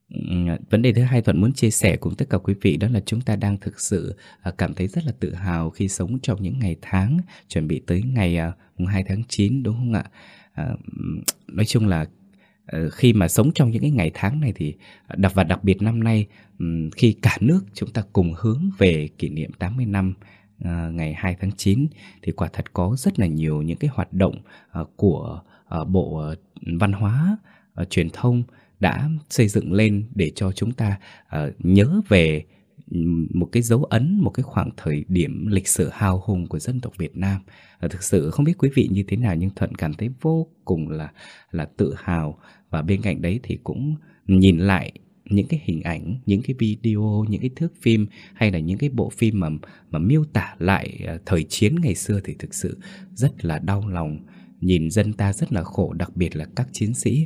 vấn đề thứ hai Thuận muốn chia sẻ cùng tất cả quý vị đó là chúng ta đang thực sự uh, cảm thấy rất là tự hào khi sống trong những ngày tháng chuẩn bị tới ngày uh, hai tháng chín, đúng không ạ? Uh, nói chung là uh, khi mà sống trong những cái ngày tháng này thì đặc và đặc biệt năm nay, um, khi cả nước chúng ta cùng hướng về kỷ niệm tám mươi năm uh, ngày hai tháng chín, thì quả thật có rất là nhiều những cái hoạt động uh, của uh, Bộ uh, Văn hóa uh, Truyền thông đã xây dựng lên để cho chúng ta uh, nhớ về một cái dấu ấn, một cái khoảng thời điểm lịch sử hào hùng của dân tộc Việt Nam. Uh, thực sự không biết quý vị như thế nào nhưng Thuận cảm thấy vô cùng là, là tự hào. Và bên cạnh đấy thì cũng nhìn lại những cái hình ảnh, những cái video, những cái thước phim hay là những cái bộ phim mà, mà miêu tả lại uh, thời chiến ngày xưa thì thực sự rất là đau lòng. Nhìn dân ta rất là khổ, đặc biệt là các chiến sĩ.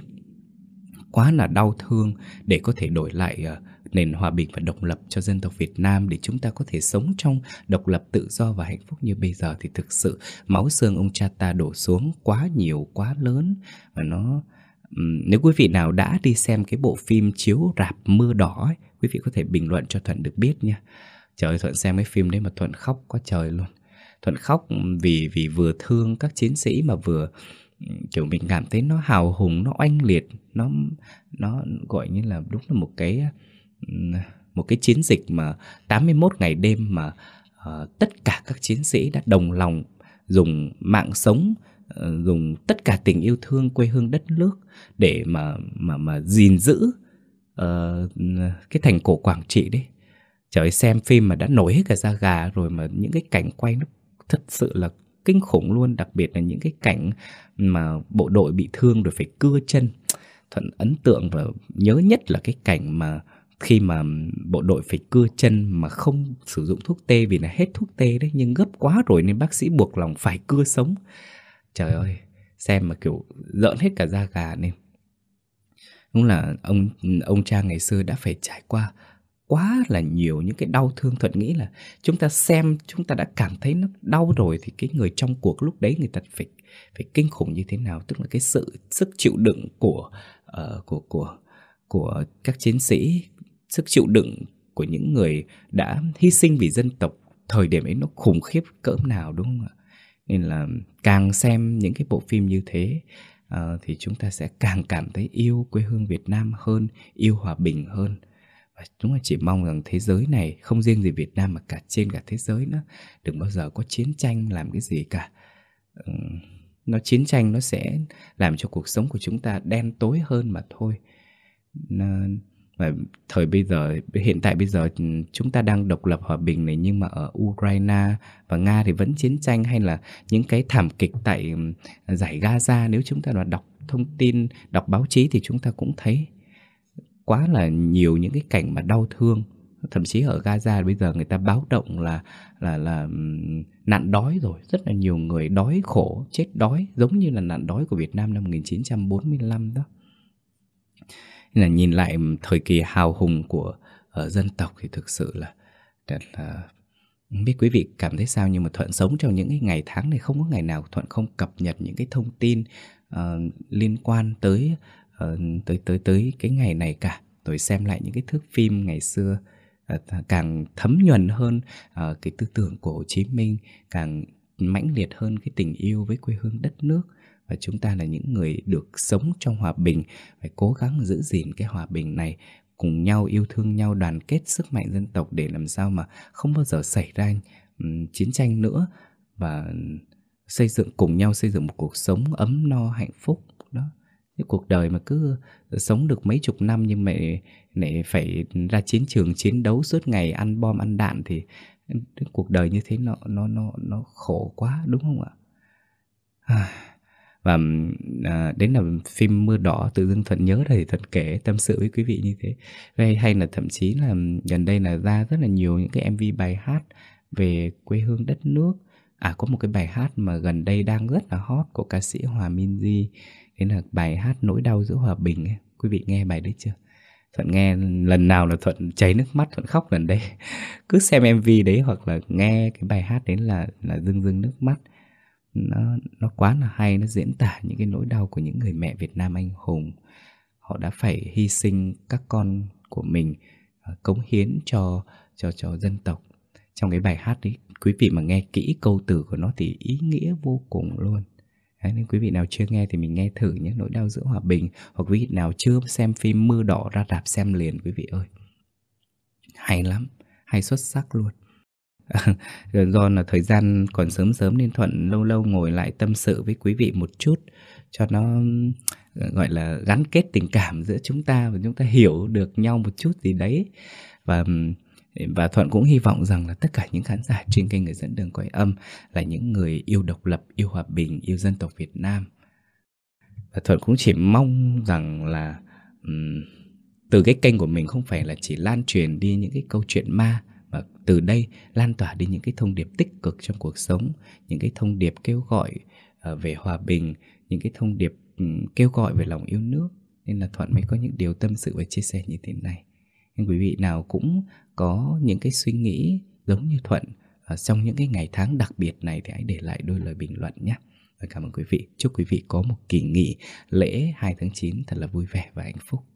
Quá là đau thương để có thể đổi lại uh, nền hòa bình và độc lập cho dân tộc Việt Nam, để chúng ta có thể sống trong độc lập, tự do và hạnh phúc như bây giờ. Thì thực sự máu xương ông cha ta đổ xuống quá nhiều, quá lớn. Và nó um, nếu quý vị nào đã đi xem cái bộ phim chiếu rạp Mưa Đỏ ấy, quý vị có thể bình luận cho Thuận được biết nha. Trời ơi, Thuận xem cái phim đấy mà Thuận khóc quá trời luôn. Thuận khóc vì vì vừa thương các chiến sĩ mà vừa kiểu mình cảm thấy nó hào hùng, nó oanh liệt, nó nó gọi như là đúng là một cái một cái chiến dịch mà tám mươi mốt ngày đêm mà uh, tất cả các chiến sĩ đã đồng lòng dùng mạng sống, uh, dùng tất cả tình yêu thương quê hương đất nước để mà mà mà gìn giữ uh, cái thành cổ Quảng Trị đấy. Trời ơi, xem phim mà đã nổi hết cả da gà rồi, mà những cái cảnh quay nó thật sự là kinh khủng luôn. Đặc biệt là những cái cảnh mà bộ đội bị thương rồi phải cưa chân. Thuận ấn tượng và nhớ nhất là cái cảnh mà khi mà bộ đội phải cưa chân mà không sử dụng thuốc tê vì là hết thuốc tê đấy, nhưng gấp quá rồi nên bác sĩ buộc lòng phải cưa sống. Trời ơi, xem mà kiểu rợn hết cả da gà. Nên đúng là ông ông cha ngày xưa đã phải trải qua quá là nhiều những cái đau thương. Thuận nghĩ là chúng ta xem, chúng ta đã cảm thấy nó đau rồi, thì cái người trong cuộc lúc đấy người ta phải phải kinh khủng như thế nào. Tức là cái sự sức chịu đựng của uh, của của của các chiến sĩ, sức chịu đựng của những người đã hy sinh vì dân tộc thời điểm ấy nó khủng khiếp cỡ nào, đúng không ạ? Nên là càng xem những cái bộ phim như thế uh, thì chúng ta sẽ càng cảm thấy yêu quê hương Việt Nam hơn, yêu hòa bình hơn. Chúng ta chỉ mong rằng thế giới này, không riêng gì Việt Nam mà cả trên cả thế giới nữa, đừng bao giờ có chiến tranh làm cái gì cả. Nó chiến tranh nó sẽ làm cho cuộc sống của chúng ta đen tối hơn mà thôi. Và thời bây giờ, hiện tại bây giờ chúng ta đang độc lập hòa bình này, nhưng mà ở Ukraine và Nga thì vẫn chiến tranh, hay là những cái thảm kịch tại giải Gaza, nếu chúng ta đọc thông tin, đọc báo chí thì chúng ta cũng thấy quá là nhiều những cái cảnh mà đau thương Thậm chí ở Gaza bây giờ người ta báo động là là là ừm, nạn đói rồi, rất là nhiều người đói khổ, chết đói giống như là nạn đói của Việt Nam năm một nghìn chín trăm bốn mươi lăm đó. Nên là nhìn lại thời kỳ hào hùng của ờ, dân tộc thì thực sự là thật là không biết quý vị cảm thấy sao, nhưng mà Thuận sống trong những cái ngày tháng này không có ngày nào Thuận không cập nhật những cái thông tin ờ, liên quan tới ờ, tới tới tới cái ngày này cả, rồi xem lại những cái thước phim ngày xưa, ờ, càng thấm nhuần hơn ờ, cái tư tưởng của Hồ Chí Minh, càng mãnh liệt hơn cái tình yêu với quê hương đất nước. Và chúng ta là những người được sống trong hòa bình, phải cố gắng giữ gìn cái hòa bình này, cùng nhau yêu thương nhau, đoàn kết sức mạnh dân tộc để làm sao mà không bao giờ xảy ra um, chiến tranh nữa, và xây dựng cùng nhau xây dựng một cuộc sống ấm no hạnh phúc đó. Cái cuộc đời mà cứ sống được mấy chục năm nhưng mà lại phải ra chiến trường chiến đấu suốt ngày, ăn bom ăn đạn thì cuộc đời như thế nó nó nó nó khổ quá, đúng không ạ? Và à, đến là phim Mưa Đỏ tự dưng Thuận nhớ thì Thuận kể tâm sự với quý vị như thế. Hay, hay là thậm chí là gần đây là ra rất là nhiều những cái em vê bài hát về quê hương đất nước. À, có một cái bài hát mà gần đây đang rất là hot của ca sĩ Hòa Minzy, đấy là bài hát Nỗi Đau Giữa Hòa Bình ấy. Quý vị nghe bài đấy chưa? Thuận nghe lần nào là Thuận chảy nước mắt, Thuận khóc lần đây. Cứ xem em vê đấy hoặc là nghe cái bài hát đấy là là rưng rưng nước mắt. Nó, nó quá là hay, nó diễn tả những cái nỗi đau của những người mẹ Việt Nam anh hùng. Họ đã phải hy sinh các con của mình, cống hiến cho, cho, cho dân tộc. Trong cái bài hát đấy, quý vị mà nghe kỹ câu từ của nó thì ý nghĩa vô cùng luôn. Đấy, nên quý vị nào chưa nghe thì mình nghe thử nhé, Nỗi Đau Giữa Hòa Bình. Hoặc quý vị nào chưa xem phim Mưa Đỏ ra rạp xem liền quý vị ơi. Hay lắm, hay xuất sắc luôn. Do là thời gian còn sớm sớm nên Thuận lâu lâu ngồi lại tâm sự với quý vị một chút cho nó gọi là gắn kết tình cảm giữa chúng ta, và chúng ta hiểu được nhau một chút gì đấy. Và và Thuận cũng hy vọng rằng là tất cả những khán giả trên kênh Người Dẫn Đường Cõi Âm là những người yêu độc lập, yêu hòa bình, yêu dân tộc Việt Nam. Và Thuận cũng chỉ mong rằng là um, từ cái kênh của mình không phải là chỉ lan truyền đi những cái câu chuyện ma, và từ đây lan tỏa đi những cái thông điệp tích cực trong cuộc sống, những cái thông điệp kêu gọi uh, về hòa bình, những cái thông điệp um, kêu gọi về lòng yêu nước. Nên là Thuận mới có những điều tâm sự và chia sẻ như thế này. Nên quý vị nào cũng có những cái suy nghĩ giống như Thuận uh, trong những cái ngày tháng đặc biệt này thì hãy để lại đôi lời bình luận nhé. Và cảm ơn quý vị. Chúc quý vị có một kỳ nghỉ lễ hai tháng chín thật là vui vẻ và hạnh phúc.